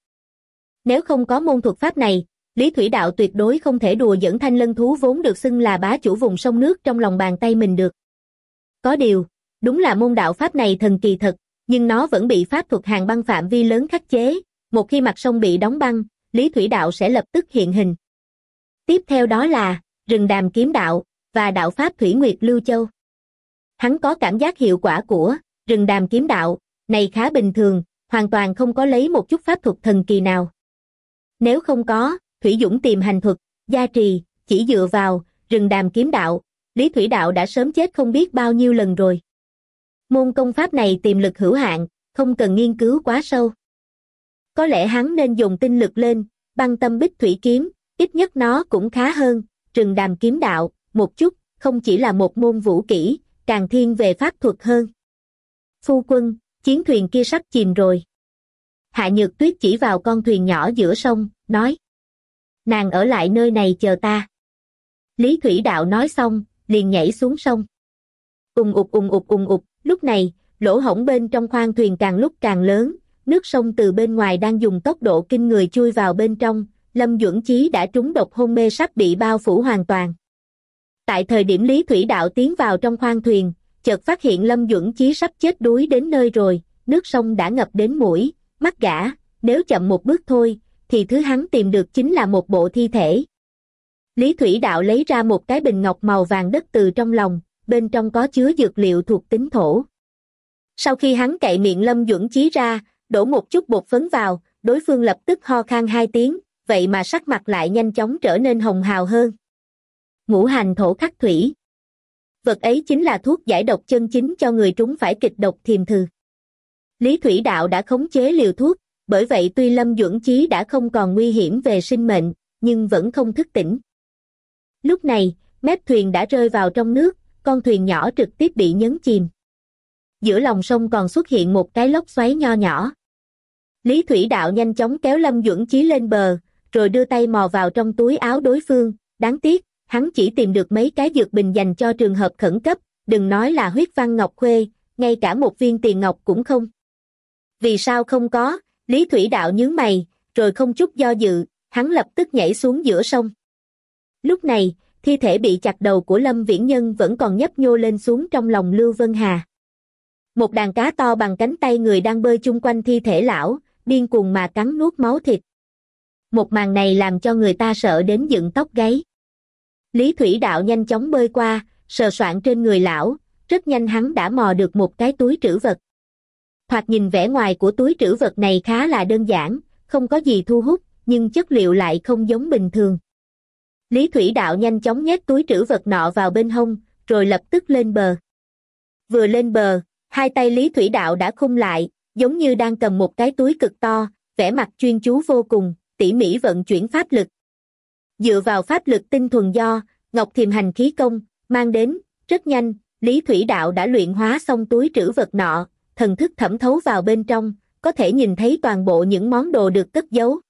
Nếu không có môn thuật pháp này, Lý Thủy Đạo tuyệt đối không thể đùa dẫn thanh lân thú vốn được xưng là bá chủ vùng sông nước trong lòng bàn tay mình được. Có điều, đúng là môn đạo pháp này thần kỳ thật, nhưng nó vẫn bị pháp thuật hàng băng phạm vi lớn khắc chế, một khi mặt sông bị đóng băng, Lý Thủy Đạo sẽ lập tức hiện hình. Tiếp theo đó là rừng đàm kiếm đạo và đạo pháp Thủy Nguyệt Lưu Châu. Hắn có cảm giác hiệu quả của rừng đàm kiếm đạo này khá bình thường, hoàn toàn không có lấy một chút pháp thuật thần kỳ nào. Nếu không có Thủy Dũng tìm hành thuật, gia trì, chỉ dựa vào rừng đàm kiếm đạo, Lý Thủy Đạo đã sớm chết không biết bao nhiêu lần rồi. Môn công pháp này tiềm lực hữu hạn, không cần nghiên cứu quá sâu. Có lẽ hắn nên dùng tinh lực lên, băng tâm bích thủy kiếm, ít nhất nó cũng khá hơn, rừng đàm kiếm đạo, một chút, không chỉ là một môn vũ kỹ, càng thiên về pháp thuật hơn. Phu quân, chiến thuyền kia sắp chìm rồi. Hạ Nhược Tuyết chỉ vào con thuyền nhỏ giữa sông, nói. Nàng ở lại nơi này chờ ta. Lý Thủy Đạo nói xong, liền nhảy xuống sông. Ùng ụt ùng ụt ùng ụt, lúc này, lỗ hổng bên trong khoang thuyền càng lúc càng lớn, nước sông từ bên ngoài đang dùng tốc độ kinh người chui vào bên trong, Lâm Duẩn Chí đã trúng độc hôn mê sắp bị bao phủ hoàn toàn. Tại thời điểm Lý Thủy Đạo tiến vào trong khoang thuyền, chợt phát hiện Lâm Duẩn Chí sắp chết đuối đến nơi rồi, nước sông đã ngập đến mũi, mắt gã, nếu chậm một bước thôi, thì thứ hắn tìm được chính là một bộ thi thể. Lý Thủy Đạo lấy ra một cái bình ngọc màu vàng đất từ trong lòng, bên trong có chứa dược liệu thuộc tính thổ. Sau khi hắn cậy miệng Lâm Duẩn Chí ra, đổ một chút bột phấn vào, đối phương lập tức ho khan hai tiếng, vậy mà sắc mặt lại nhanh chóng trở nên hồng hào hơn. Ngũ hành thổ khắc thủy. Vật ấy chính là thuốc giải độc chân chính cho người trúng phải kịch độc thiềm thừ. Lý Thủy Đạo đã khống chế liều thuốc, bởi vậy tuy Lâm Duẩn Chí đã không còn nguy hiểm về sinh mệnh, nhưng vẫn không thức tỉnh. Lúc này, mép thuyền đã rơi vào trong nước, con thuyền nhỏ trực tiếp bị nhấn chìm. Giữa lòng sông còn xuất hiện một cái lốc xoáy nho nhỏ. Lý Thủy Đạo nhanh chóng kéo Lâm Duẩn Chí lên bờ, rồi đưa tay mò vào trong túi áo đối phương, đáng tiếc, hắn chỉ tìm được mấy cái dược bình dành cho trường hợp khẩn cấp, đừng nói là huyết văn ngọc khuê, ngay cả một viên tiền ngọc cũng không. Vì sao không có? Lý Thủy Đạo nhướng mày, rồi không chút do dự, hắn lập tức nhảy xuống giữa sông. Lúc này, thi thể bị chặt đầu của Lâm Viễn Nhân vẫn còn nhấp nhô lên xuống trong lòng Lưu Vân Hà. Một đàn cá to bằng cánh tay người đang bơi chung quanh thi thể lão, điên cuồng mà cắn nuốt máu thịt. Một màn này làm cho người ta sợ đến dựng tóc gáy. Lý Thủy Đạo nhanh chóng bơi qua, sờ soạng trên người lão, rất nhanh hắn đã mò được một cái túi trữ vật. Thoạt nhìn vẻ ngoài của túi trữ vật này khá là đơn giản, không có gì thu hút, nhưng chất liệu lại không giống bình thường. Lý Thủy Đạo nhanh chóng nhét túi trữ vật nọ vào bên hông, rồi lập tức lên bờ. Vừa lên bờ, hai tay Lý Thủy Đạo đã khum lại, giống như đang cầm một cái túi cực to, vẻ mặt chuyên chú vô cùng, tỉ mỉ vận chuyển pháp lực. Dựa vào pháp lực tinh thuần do Ngọc Thiềm Hành khí công mang đến, rất nhanh, Lý Thủy Đạo đã luyện hóa xong túi trữ vật nọ, thần thức thẩm thấu vào bên trong, có thể nhìn thấy toàn bộ những món đồ được cất giấu.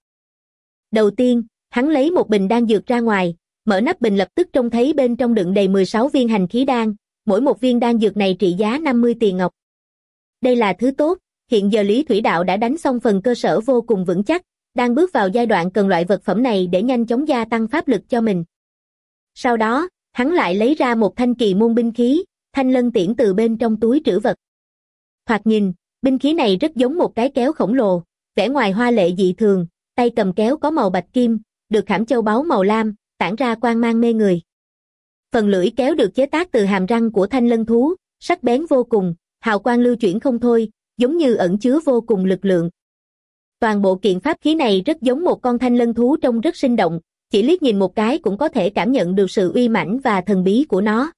Đầu tiên, hắn lấy một bình đan dược ra ngoài, mở nắp bình lập tức trông thấy bên trong đựng đầy mười sáu viên hành khí đan, mỗi một viên đan dược này trị giá năm mươi tiền ngọc. Đây là thứ tốt, hiện giờ Lý Thủy Đạo đã đánh xong phần cơ sở vô cùng vững chắc, đang bước vào giai đoạn cần loại vật phẩm này để nhanh chóng gia tăng pháp lực cho mình. Sau đó, hắn lại lấy ra một thanh kỳ môn binh khí, Thanh Lân Tiễn từ bên trong túi trữ vật. Thoạt nhìn, binh khí này rất giống một cái kéo khổng lồ, vẻ ngoài hoa lệ dị thường, tay cầm kéo có màu bạch kim, được khảm châu báu màu lam, tản ra quang mang mê người. Phần lưỡi kéo được chế tác từ hàm răng của thanh lân thú, sắc bén vô cùng, hào quang lưu chuyển không thôi, giống như ẩn chứa vô cùng lực lượng. Toàn bộ kiện pháp khí này rất giống một con thanh lân thú trông rất sinh động, chỉ liếc nhìn một cái cũng có thể cảm nhận được sự uy mãnh và thần bí của nó.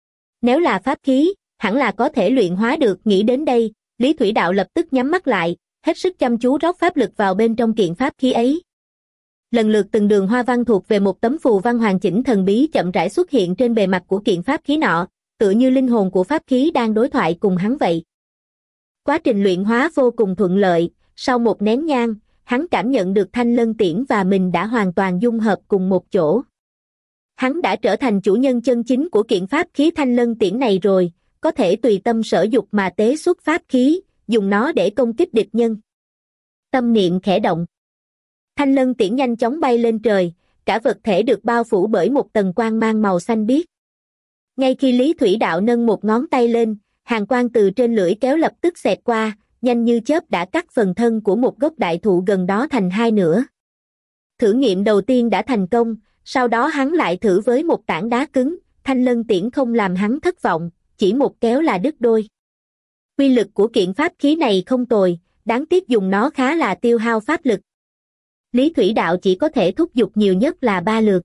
Nếu là pháp khí, hẳn là có thể luyện hóa được, nghĩ đến đây, Lý Thủy Đạo lập tức nhắm mắt lại, hết sức chăm chú rót pháp lực vào bên trong kiện pháp khí ấy. Lần lượt từng đường hoa văn thuộc về một tấm phù văn hoàn chỉnh thần bí chậm rãi xuất hiện trên bề mặt của kiện pháp khí nọ, tựa như linh hồn của pháp khí đang đối thoại cùng hắn vậy. Quá trình luyện hóa vô cùng thuận lợi, sau một nén nhang, hắn cảm nhận được Thanh Lân Tiễn và mình đã hoàn toàn dung hợp cùng một chỗ. Hắn đã trở thành chủ nhân chân chính của kiện pháp khí Thanh Lân Tiễn này rồi, có thể tùy tâm sở dục mà tế xuất pháp khí, dùng nó để công kích địch nhân. Tâm niệm khẽ động. Thanh Lân Tiễn nhanh chóng bay lên trời, cả vật thể được bao phủ bởi một tầng quang mang màu xanh biếc. Ngay khi Lý Thủy Đạo nâng một ngón tay lên, hàn quang từ trên lưỡi kéo lập tức xẹt qua, nhanh như chớp đã cắt phần thân của một gốc đại thụ gần đó thành hai nửa. Thử nghiệm đầu tiên đã thành công, sau đó hắn lại thử với một tảng đá cứng, Thanh Lân Tiễn không làm hắn thất vọng, chỉ một kéo là đứt đôi. Uy lực của kiện pháp khí này không tồi, đáng tiếc dùng nó khá là tiêu hao pháp lực. Lý Thủy Đạo chỉ có thể thúc giục nhiều nhất là ba lượt.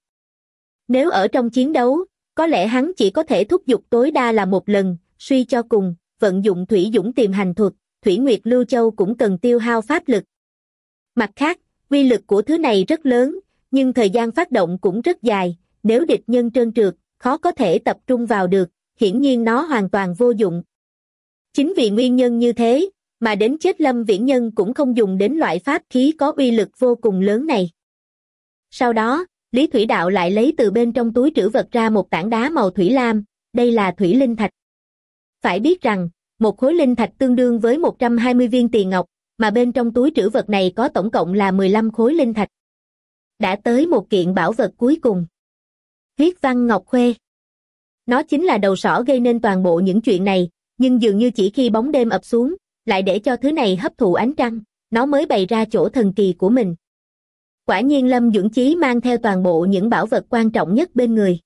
Nếu ở trong chiến đấu, có lẽ hắn chỉ có thể thúc giục tối đa là một lần, suy cho cùng, vận dụng Thủy Dũng Tiềm Hành thuật, Thủy Nguyệt Lưu Châu cũng cần tiêu hao pháp lực. Mặt khác, uy lực của thứ này rất lớn, nhưng thời gian phát động cũng rất dài, nếu địch nhân trơn trượt, khó có thể tập trung vào được, hiển nhiên nó hoàn toàn vô dụng. Chính vì nguyên nhân như thế, mà đến chết Lâm Viễn Nhân cũng không dùng đến loại pháp khí có uy lực vô cùng lớn này. Sau đó, Lý Thủy Đạo lại lấy từ bên trong túi trữ vật ra một tảng đá màu thủy lam, đây là thủy linh thạch. Phải biết rằng, một khối linh thạch tương đương với một trăm hai mươi viên tiền ngọc, mà bên trong túi trữ vật này có tổng cộng là mười lăm khối linh thạch. Đã tới một kiện bảo vật cuối cùng. Huyết văn ngọc khuê. Nó chính là đầu sỏ gây nên toàn bộ những chuyện này, nhưng dường như chỉ khi bóng đêm ập xuống, lại để cho thứ này hấp thụ ánh trăng, nó mới bày ra chỗ thần kỳ của mình. Quả nhiên Lâm Duẩn Chí mang theo toàn bộ những bảo vật quan trọng nhất bên người.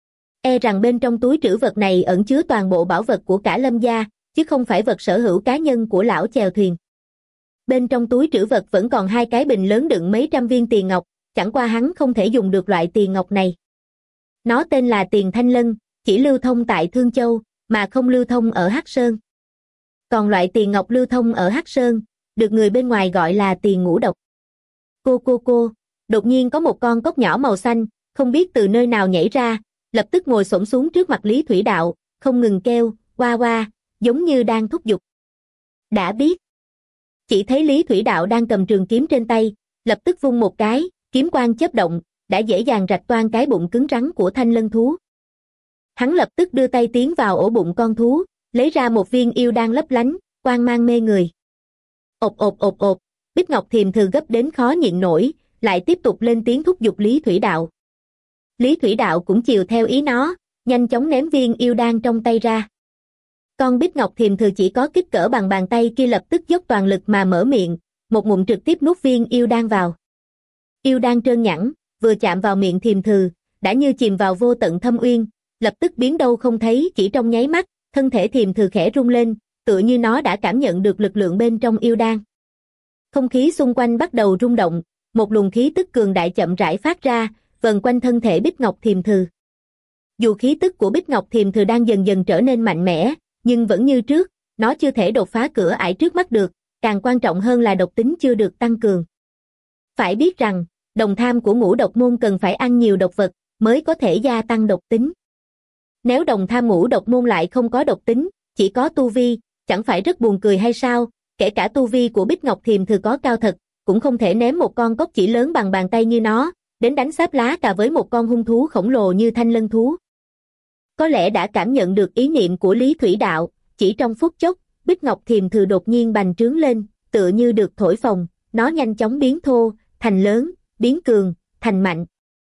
E rằng bên trong túi trữ vật này ẩn chứa toàn bộ bảo vật của cả Lâm gia, chứ không phải vật sở hữu cá nhân của lão chèo thuyền. Bên trong túi trữ vật vẫn còn hai cái bình lớn đựng mấy trăm viên tiền ngọc, chẳng qua hắn không thể dùng được loại tiền ngọc này. Nó tên là tiền Thanh Lân, chỉ lưu thông tại Thương Châu, mà không lưu thông ở Hắc Sơn. Còn loại tiền ngọc lưu thông ở Hắc Sơn, được người bên ngoài gọi là tiền ngũ độc. Cô cô cô, đột nhiên có một con cóc nhỏ màu xanh, không biết từ nơi nào nhảy ra, lập tức ngồi xổm xuống trước mặt Lý Thủy Đạo, không ngừng kêu, oa oa, giống như đang thúc giục. Đã biết. Chỉ thấy Lý Thủy Đạo đang cầm trường kiếm trên tay, lập tức vung một cái, kiếm quang chớp động, đã dễ dàng rạch toang cái bụng cứng rắn của thanh lân thú. Hắn lập tức đưa tay tiến vào ổ bụng con thú, lấy ra một viên yêu đan lấp lánh, quang mang mê người. Ộp ộp ộp ộp, Bích Ngọc Thiềm Thừ gấp đến khó nhịn nổi, lại tiếp tục lên tiếng thúc giục Lý Thủy Đạo. Lý Thủy Đạo cũng chiều theo ý nó, nhanh chóng ném viên yêu đan trong tay ra. Con Bích Ngọc Thiềm Thừ chỉ có kích cỡ bằng bàn tay kia lập tức dốc toàn lực mà mở miệng, một ngụm trực tiếp nuốt viên yêu đan vào. Yêu đan trơn nhẵn, vừa chạm vào miệng Thiềm Thừ, đã như chìm vào vô tận thâm uyên, lập tức biến đâu không thấy, chỉ trong nháy mắt, thân thể Thiềm Thừ khẽ rung lên, tựa như nó đã cảm nhận được lực lượng bên trong yêu đan. Không khí xung quanh bắt đầu rung động, một luồng khí tức cường đại chậm rãi phát ra, vần quanh thân thể Bích Ngọc Thiềm Thừ. Dù khí tức của Bích Ngọc Thiềm Thừ đang dần dần trở nên mạnh mẽ, nhưng vẫn như trước, nó chưa thể đột phá cửa ải trước mắt được, càng quan trọng hơn là độc tính chưa được tăng cường. Phải biết rằng, đồng tham của ngũ độc môn cần phải ăn nhiều độc vật, mới có thể gia tăng độc tính. Nếu đồng tham ngũ độc môn lại không có độc tính, chỉ có tu vi, chẳng phải rất buồn cười hay sao? Kể cả tu vi của Bích Ngọc Thiềm Thừ có cao thật, cũng không thể ném một con cóc chỉ lớn bằng bàn tay như nó, đến đánh xáp lá cà với một con hung thú khổng lồ như thanh lân thú. Có lẽ đã cảm nhận được ý niệm của Lý Thủy Đạo, chỉ trong phút chốc, Bích Ngọc Thiềm Thừ đột nhiên bành trướng lên, tựa như được thổi phồng, nó nhanh chóng biến thô, thành lớn, biến cường, thành mạnh.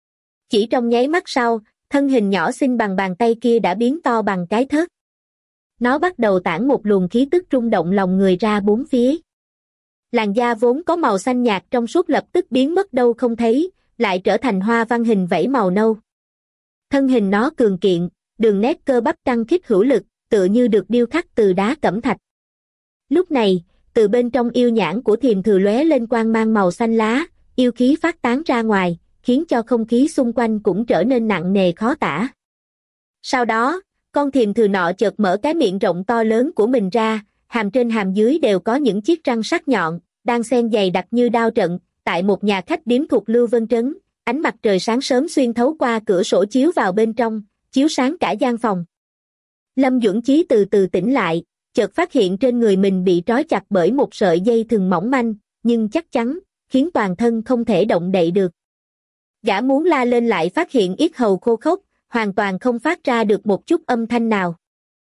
Chỉ trong nháy mắt sau, thân hình nhỏ xinh bằng bàn tay kia đã biến to bằng cái thớt. Nó bắt đầu tản một luồng khí tức rung động lòng người ra bốn phía. Làn da vốn có màu xanh nhạt trong suốt lập tức biến mất đâu không thấy, lại trở thành hoa văn hình vẫy màu nâu. Thân hình nó cường kiện, đường nét cơ bắp căng khít hữu lực, tựa như được điêu khắc từ đá cẩm thạch. Lúc này, từ bên trong yêu nhãn của Thiềm Thừ lóe lên quang mang màu xanh lá, yêu khí phát tán ra ngoài, khiến cho không khí xung quanh cũng trở nên nặng nề khó tả. Sau đó, con Thiềm Thừ nọ chợt mở cái miệng rộng to lớn của mình ra, hàm trên hàm dưới đều có những chiếc răng sắc nhọn, đang xen dày đặc như đao trận, tại một nhà khách điếm thuộc Lưu Vân Trấn, ánh mặt trời sáng sớm xuyên thấu qua cửa sổ chiếu vào bên trong, chiếu sáng cả gian phòng. Lâm Duẩn Chí từ từ tỉnh lại, chợt phát hiện trên người mình bị trói chặt bởi một sợi dây thừng mỏng manh, nhưng chắc chắn, khiến toàn thân không thể động đậy được. Gã muốn la lên lại phát hiện yết hầu khô khốc, hoàn toàn không phát ra được một chút âm thanh nào.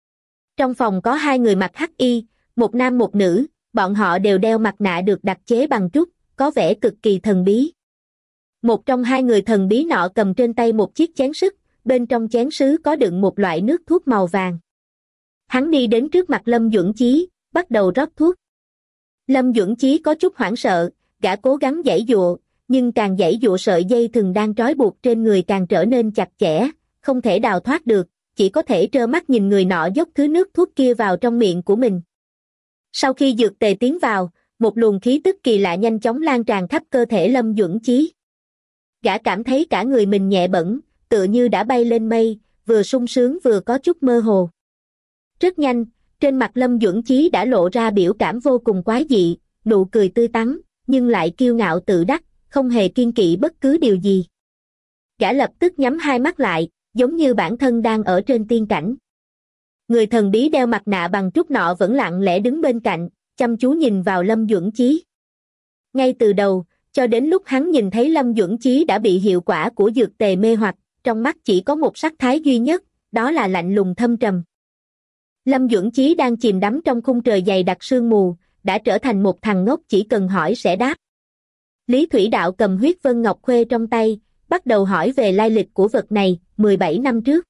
Trong phòng có hai người mặc hắc y, một nam một nữ, bọn họ đều đeo mặt nạ được đặc chế bằng trúc, có vẻ cực kỳ thần bí. Một trong hai người thần bí nọ cầm trên tay một chiếc chén sứ, bên trong chén sứ có đựng một loại nước thuốc màu vàng. Hắn đi đến trước mặt Lâm Duẩn Chí, bắt đầu rót thuốc. Lâm Duẩn Chí có chút hoảng sợ, gã cố gắng giãy giụa, nhưng càng giãy giụa sợi dây thừng đang trói buộc trên người càng trở nên chặt chẽ, không thể đào thoát được, chỉ có thể trơ mắt nhìn người nọ dốc thứ nước thuốc kia vào trong miệng của mình. Sau khi dược tề tiến vào, một luồng khí tức kỳ lạ nhanh chóng lan tràn khắp cơ thể Lâm Duẩn Chí. Gã cảm thấy cả người mình nhẹ bẫng, tựa như đã bay lên mây, vừa sung sướng vừa có chút mơ hồ. Rất nhanh, trên mặt Lâm Duẩn Chí đã lộ ra biểu cảm vô cùng quái dị, nụ cười tươi tắn, nhưng lại kiêu ngạo tự đắc, không hề kiêng kỵ bất cứ điều gì. Gã lập tức nhắm hai mắt lại, giống như bản thân đang ở trên tiên cảnh. Người thần bí đeo mặt nạ bằng trúc nọ vẫn lặng lẽ đứng bên cạnh, chăm chú nhìn vào Lâm Duẩn Chí. Ngay từ đầu, cho đến lúc hắn nhìn thấy Lâm Duẩn Chí đã bị hiệu quả của dược tề mê hoặc, trong mắt chỉ có một sắc thái duy nhất, đó là lạnh lùng thâm trầm. Lâm Duẩn Chí đang chìm đắm trong khung trời dày đặc sương mù, đã trở thành một thằng ngốc chỉ cần hỏi sẽ đáp. Lý Thủy Đạo cầm huyết vân ngọc khuê trong tay, bắt đầu hỏi về lai lịch của vật này, mười bảy năm trước.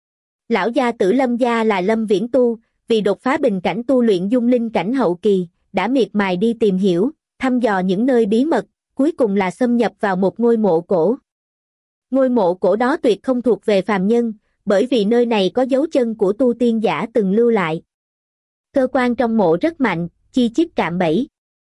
Lão gia tử Lâm gia là Lâm Viễn Tu, vì đột phá bình cảnh tu luyện dung linh cảnh hậu kỳ, đã miệt mài đi tìm hiểu, thăm dò những nơi bí mật, cuối cùng là xâm nhập vào một ngôi mộ cổ. Ngôi mộ cổ đó tuyệt không thuộc về phàm nhân, bởi vì nơi này có dấu chân của tu tiên giả từng lưu lại. Cơ quan trong mộ rất mạnh, chi chít cạm bẫy.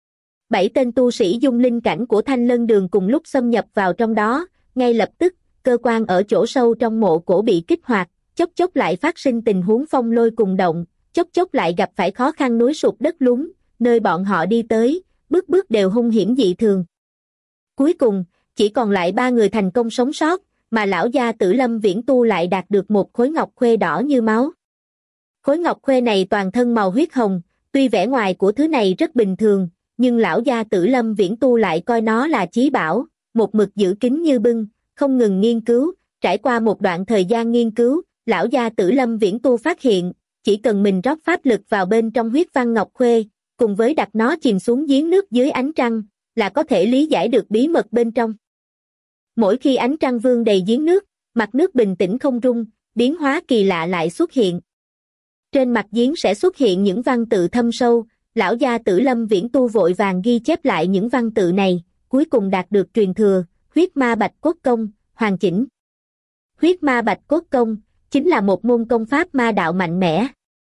Bảy tên tu sĩ dung linh cảnh của Thanh Lân Đường cùng lúc xâm nhập vào trong đó, ngay lập tức, cơ quan ở chỗ sâu trong mộ cổ bị kích hoạt, chốc chốc lại phát sinh tình huống phong lôi cùng động, chốc chốc lại gặp phải khó khăn núi sụp đất lún, nơi bọn họ đi tới, bước bước đều hung hiểm dị thường. Cuối cùng, chỉ còn lại ba người thành công sống sót, mà lão gia tử Lâm Viễn Tu lại đạt được một khối ngọc khuê đỏ như máu. Khối ngọc khuê này toàn thân màu huyết hồng, tuy vẻ ngoài của thứ này rất bình thường, nhưng lão gia tử Lâm Viễn Tu lại coi nó là chí bảo, một mực giữ kín như bưng, không ngừng nghiên cứu. Trải qua một đoạn thời gian nghiên cứu, lão gia tử Lâm Viễn Tu phát hiện, chỉ cần mình rót pháp lực vào bên trong huyết văn ngọc khuê, cùng với đặt nó chìm xuống giếng nước dưới ánh trăng, là có thể lý giải được bí mật bên trong. Mỗi khi ánh trăng vương đầy giếng nước, mặt nước bình tĩnh không rung, biến hóa kỳ lạ lại xuất hiện. Trên mặt giếng sẽ xuất hiện những văn tự thâm sâu, lão gia tử Lâm Viễn Tu vội vàng ghi chép lại những văn tự này, cuối cùng đạt được truyền thừa, huyết ma bạch cốt công, hoàn chỉnh. Huyết ma bạch cốt công, chính là một môn công pháp ma đạo mạnh mẽ.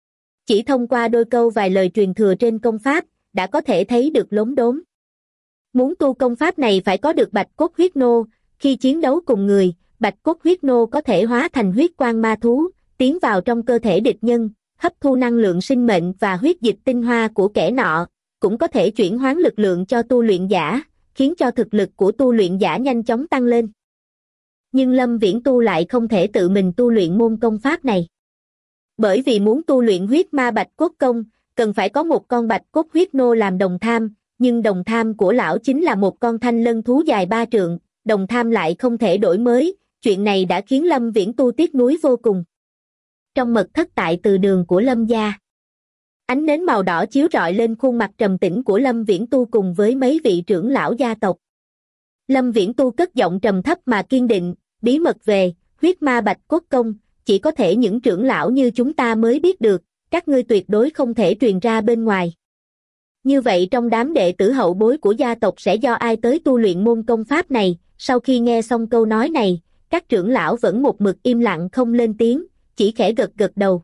Chỉ thông qua đôi câu vài lời truyền thừa trên công pháp, đã có thể thấy được lốm đốm. Muốn tu công pháp này phải có được bạch cốt huyết nô, khi chiến đấu cùng người, bạch cốt huyết nô có thể hóa thành huyết quang ma thú, tiến vào trong cơ thể địch nhân, hấp thu năng lượng sinh mệnh và huyết dịch tinh hoa của kẻ nọ, cũng có thể chuyển hóa lực lượng cho tu luyện giả, khiến cho thực lực của tu luyện giả nhanh chóng tăng lên. Nhưng Lâm Viễn Tu lại không thể tự mình tu luyện môn công pháp này. Bởi vì muốn tu luyện huyết ma bạch cốt công, cần phải có một con bạch cốt huyết nô làm đồng tham, nhưng đồng tham của lão chính là một con thanh lân thú dài ba trượng, đồng tham lại không thể đổi mới, chuyện này đã khiến Lâm Viễn Tu tiếc nuối vô cùng. Trong mật thất tại từ đường của Lâm gia, ánh nến màu đỏ chiếu rọi lên khuôn mặt trầm tĩnh của Lâm Viễn Tu cùng với mấy vị trưởng lão gia tộc. Lâm Viễn Tu cất giọng trầm thấp mà kiên định, bí mật về huyết ma bạch cốt công, chỉ có thể những trưởng lão như chúng ta mới biết được, các ngươi tuyệt đối không thể truyền ra bên ngoài. Như vậy trong đám đệ tử hậu bối của gia tộc sẽ do ai tới tu luyện môn công pháp này? Sau khi nghe xong câu nói này, các trưởng lão vẫn một mực im lặng không lên tiếng, chỉ khẽ gật gật đầu.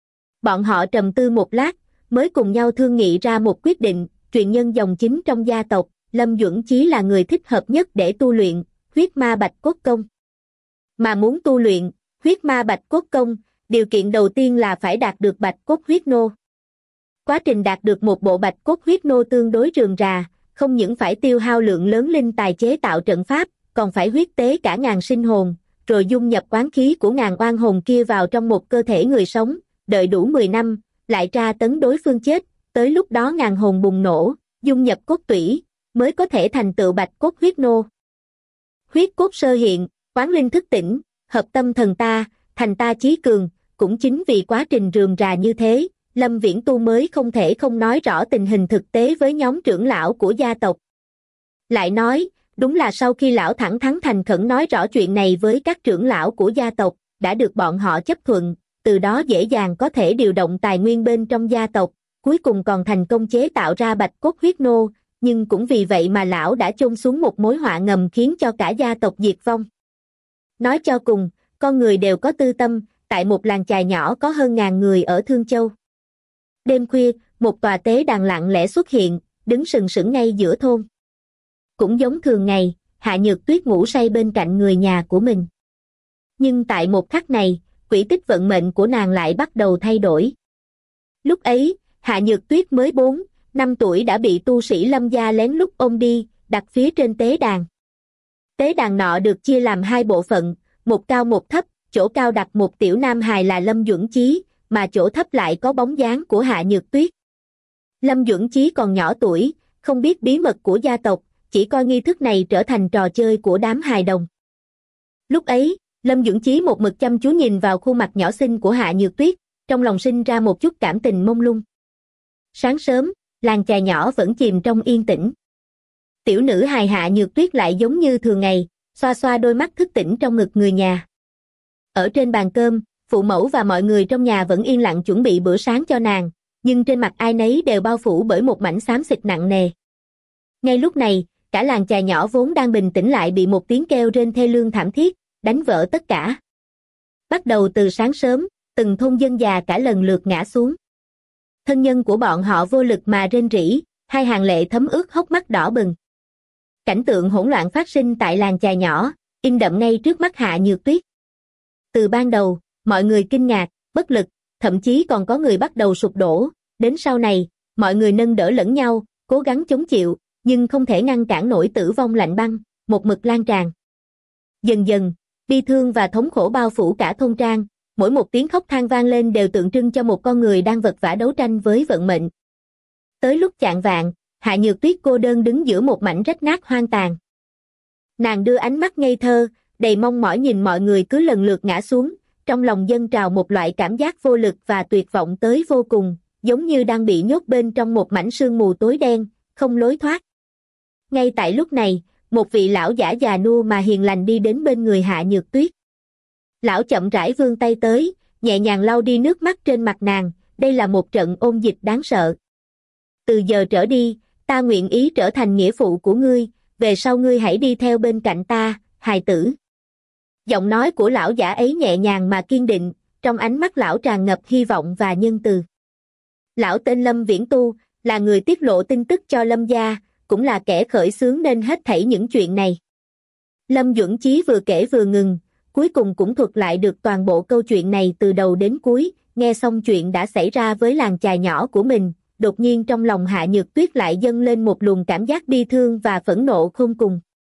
Bọn họ trầm tư một lát, mới cùng nhau thương nghị ra một quyết định, truyền nhân dòng chính trong gia tộc, Lâm Duẩn Chí là người thích hợp nhất để tu luyện huyết ma bạch cốt công. Mà muốn tu luyện huyết ma bạch cốt công, điều kiện đầu tiên là phải đạt được bạch cốt huyết nô. Quá trình đạt được một bộ bạch cốt huyết nô tương đối rườm rà, không những phải tiêu hao lượng lớn linh tài chế tạo trận pháp, còn phải huyết tế cả ngàn sinh hồn, rồi dung nhập oán khí của ngàn oan hồn kia vào trong một cơ thể người sống, đợi đủ mười năm, lại tra tấn đối phương chết, tới lúc đó ngàn hồn bùng nổ, dung nhập cốt tủy, mới có thể thành tựu bạch cốt huyết nô. Huyết cốt sơ hiện, quán linh thức tỉnh, hợp tâm thần ta, thành ta chí cường, cũng chính vì quá trình rườm rà như thế, Lâm Viễn Tu mới không thể không nói rõ tình hình thực tế với nhóm trưởng lão của gia tộc. Lại nói, đúng là sau khi lão thẳng thắn thành khẩn nói rõ chuyện này với các trưởng lão của gia tộc, đã được bọn họ chấp thuận, từ đó dễ dàng có thể điều động tài nguyên bên trong gia tộc, cuối cùng còn thành công chế tạo ra bạch cốt huyết nô, nhưng cũng vì vậy mà lão đã chôn xuống một mối họa ngầm khiến cho cả gia tộc diệt vong. Nói cho cùng, con người đều có tư tâm, tại một làng chài nhỏ có hơn ngàn người ở Thương Châu. Đêm khuya, một tòa tế đàn lặng lẽ xuất hiện, đứng sừng sững ngay giữa thôn. Cũng giống thường ngày, Hạ Nhược Tuyết ngủ say bên cạnh người nhà của mình. Nhưng tại một khắc này, quỹ tích vận mệnh của nàng lại bắt đầu thay đổi. Lúc ấy, Hạ Nhược Tuyết mới bốn, năm tuổi đã bị tu sĩ Lâm gia lén lút ôm đi, đặt phía trên tế đàn. Tế đàn nọ được chia làm hai bộ phận, một cao một thấp, chỗ cao đặt một tiểu nam hài là Lâm Duẩn Chí, mà chỗ thấp lại có bóng dáng của Hạ Nhược Tuyết. Lâm Duẩn Chí còn nhỏ tuổi, không biết bí mật của gia tộc, chỉ coi nghi thức này trở thành trò chơi của đám hài đồng. Lúc ấy, Lâm Duẩn Chí một mực chăm chú nhìn vào khuôn mặt nhỏ xinh của Hạ Nhược Tuyết, trong lòng sinh ra một chút cảm tình mông lung. Sáng sớm, làng chài nhỏ vẫn chìm trong yên tĩnh. Tiểu nữ hài Hạ Nhược Tuyết lại giống như thường ngày, xoa xoa đôi mắt thức tỉnh trong ngực người nhà. Ở trên bàn cơm, phụ mẫu và mọi người trong nhà vẫn yên lặng chuẩn bị bữa sáng cho nàng, nhưng trên mặt ai nấy đều bao phủ bởi một mảnh xám xịt nặng nề. Ngay lúc này, cả làng chài nhỏ vốn đang bình tĩnh lại bị một tiếng kêu rên thê lương thảm thiết, đánh vỡ tất cả. Bắt đầu từ sáng sớm, từng thôn dân già cả lần lượt ngã xuống. Thân nhân của bọn họ vô lực mà rên rỉ, hai hàng lệ thấm ướt hốc mắt đỏ bừng. Cảnh tượng hỗn loạn phát sinh tại làng chài nhỏ, in đậm ngay trước mắt Hạ Nhược Tuyết. Từ ban đầu, mọi người kinh ngạc, bất lực, thậm chí còn có người bắt đầu sụp đổ, đến sau này, mọi người nâng đỡ lẫn nhau, cố gắng chống chịu, nhưng không thể ngăn cản nổi tử vong lạnh băng, một mực lan tràn. Dần dần, bi thương và thống khổ bao phủ cả thôn trang, mỗi một tiếng khóc than vang lên đều tượng trưng cho một con người đang vật vã đấu tranh với vận mệnh. Tới lúc chạng vạng, Hạ Nhược Tuyết cô đơn đứng giữa một mảnh rách nát hoang tàn. Nàng đưa ánh mắt ngây thơ, đầy mong mỏi nhìn mọi người cứ lần lượt ngã xuống, trong lòng dâng trào một loại cảm giác vô lực và tuyệt vọng tới vô cùng, giống như đang bị nhốt bên trong một mảnh sương mù tối đen, không lối thoát. Ngay tại lúc này, một vị lão giả già nua mà hiền lành đi đến bên người Hạ Nhược Tuyết. Lão chậm rãi vươn tay tới, nhẹ nhàng lau đi nước mắt trên mặt nàng, đây là một trận ôn dịch đáng sợ. Từ giờ trở đi, ta nguyện ý trở thành nghĩa phụ của ngươi, về sau ngươi hãy đi theo bên cạnh ta, hài tử. Giọng nói của lão giả ấy nhẹ nhàng mà kiên định, trong ánh mắt lão tràn ngập hy vọng và nhân từ. Lão tên Lâm Viễn Tu, là người tiết lộ tin tức cho Lâm gia, cũng là kẻ khởi xướng nên hết thảy những chuyện này. Lâm Duẩn Chí vừa kể vừa ngừng, cuối cùng cũng thuật lại được toàn bộ câu chuyện này từ đầu đến cuối, nghe xong chuyện đã xảy ra với làng chài nhỏ của mình, đột nhiên trong lòng Hạ Nhược Tuyết lại dâng lên một luồng cảm giác bi thương và phẫn nộ khôn cùng.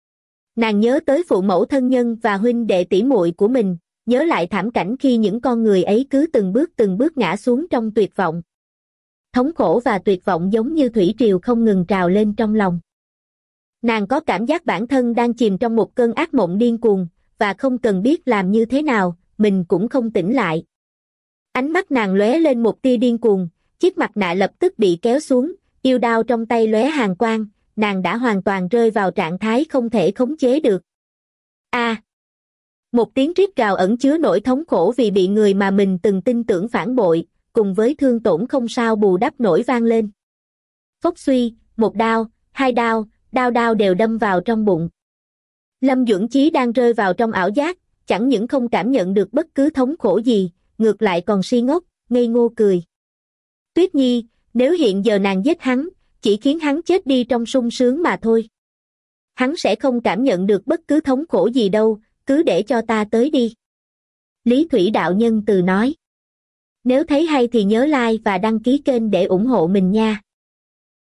Nàng nhớ tới phụ mẫu thân nhân và huynh đệ tỷ muội của mình, nhớ lại thảm cảnh khi những con người ấy cứ từng bước từng bước ngã xuống trong tuyệt vọng. Thống khổ và tuyệt vọng giống như thủy triều không ngừng trào lên trong lòng. Nàng có cảm giác bản thân đang chìm trong một cơn ác mộng điên cuồng, và không cần biết làm như thế nào, mình cũng không tỉnh lại. Ánh mắt nàng lóe lên một tia điên cuồng, chiếc mặt nạ lập tức bị kéo xuống, yêu đao trong tay lóe hàn quang, nàng đã hoàn toàn rơi vào trạng thái không thể khống chế được. A! À, một tiếng rít gào ẩn chứa nỗi thống khổ vì bị người mà mình từng tin tưởng phản bội, cùng với thương tổn không sao bù đắp nổi vang lên. Phốc suy, một đao, hai đao, đao đao đều đâm vào trong bụng. Lâm Duẩn Chí đang rơi vào trong ảo giác, chẳng những không cảm nhận được bất cứ thống khổ gì, ngược lại còn si ngốc, ngây ngô cười. Tuyết Nhi, nếu hiện giờ nàng giết hắn, chỉ khiến hắn chết đi trong sung sướng mà thôi. Hắn sẽ không cảm nhận được bất cứ thống khổ gì đâu, cứ để cho ta tới đi. Lý Thủy đạo nhân từ nói. Nếu thấy hay thì nhớ like và đăng ký kênh để ủng hộ mình nha.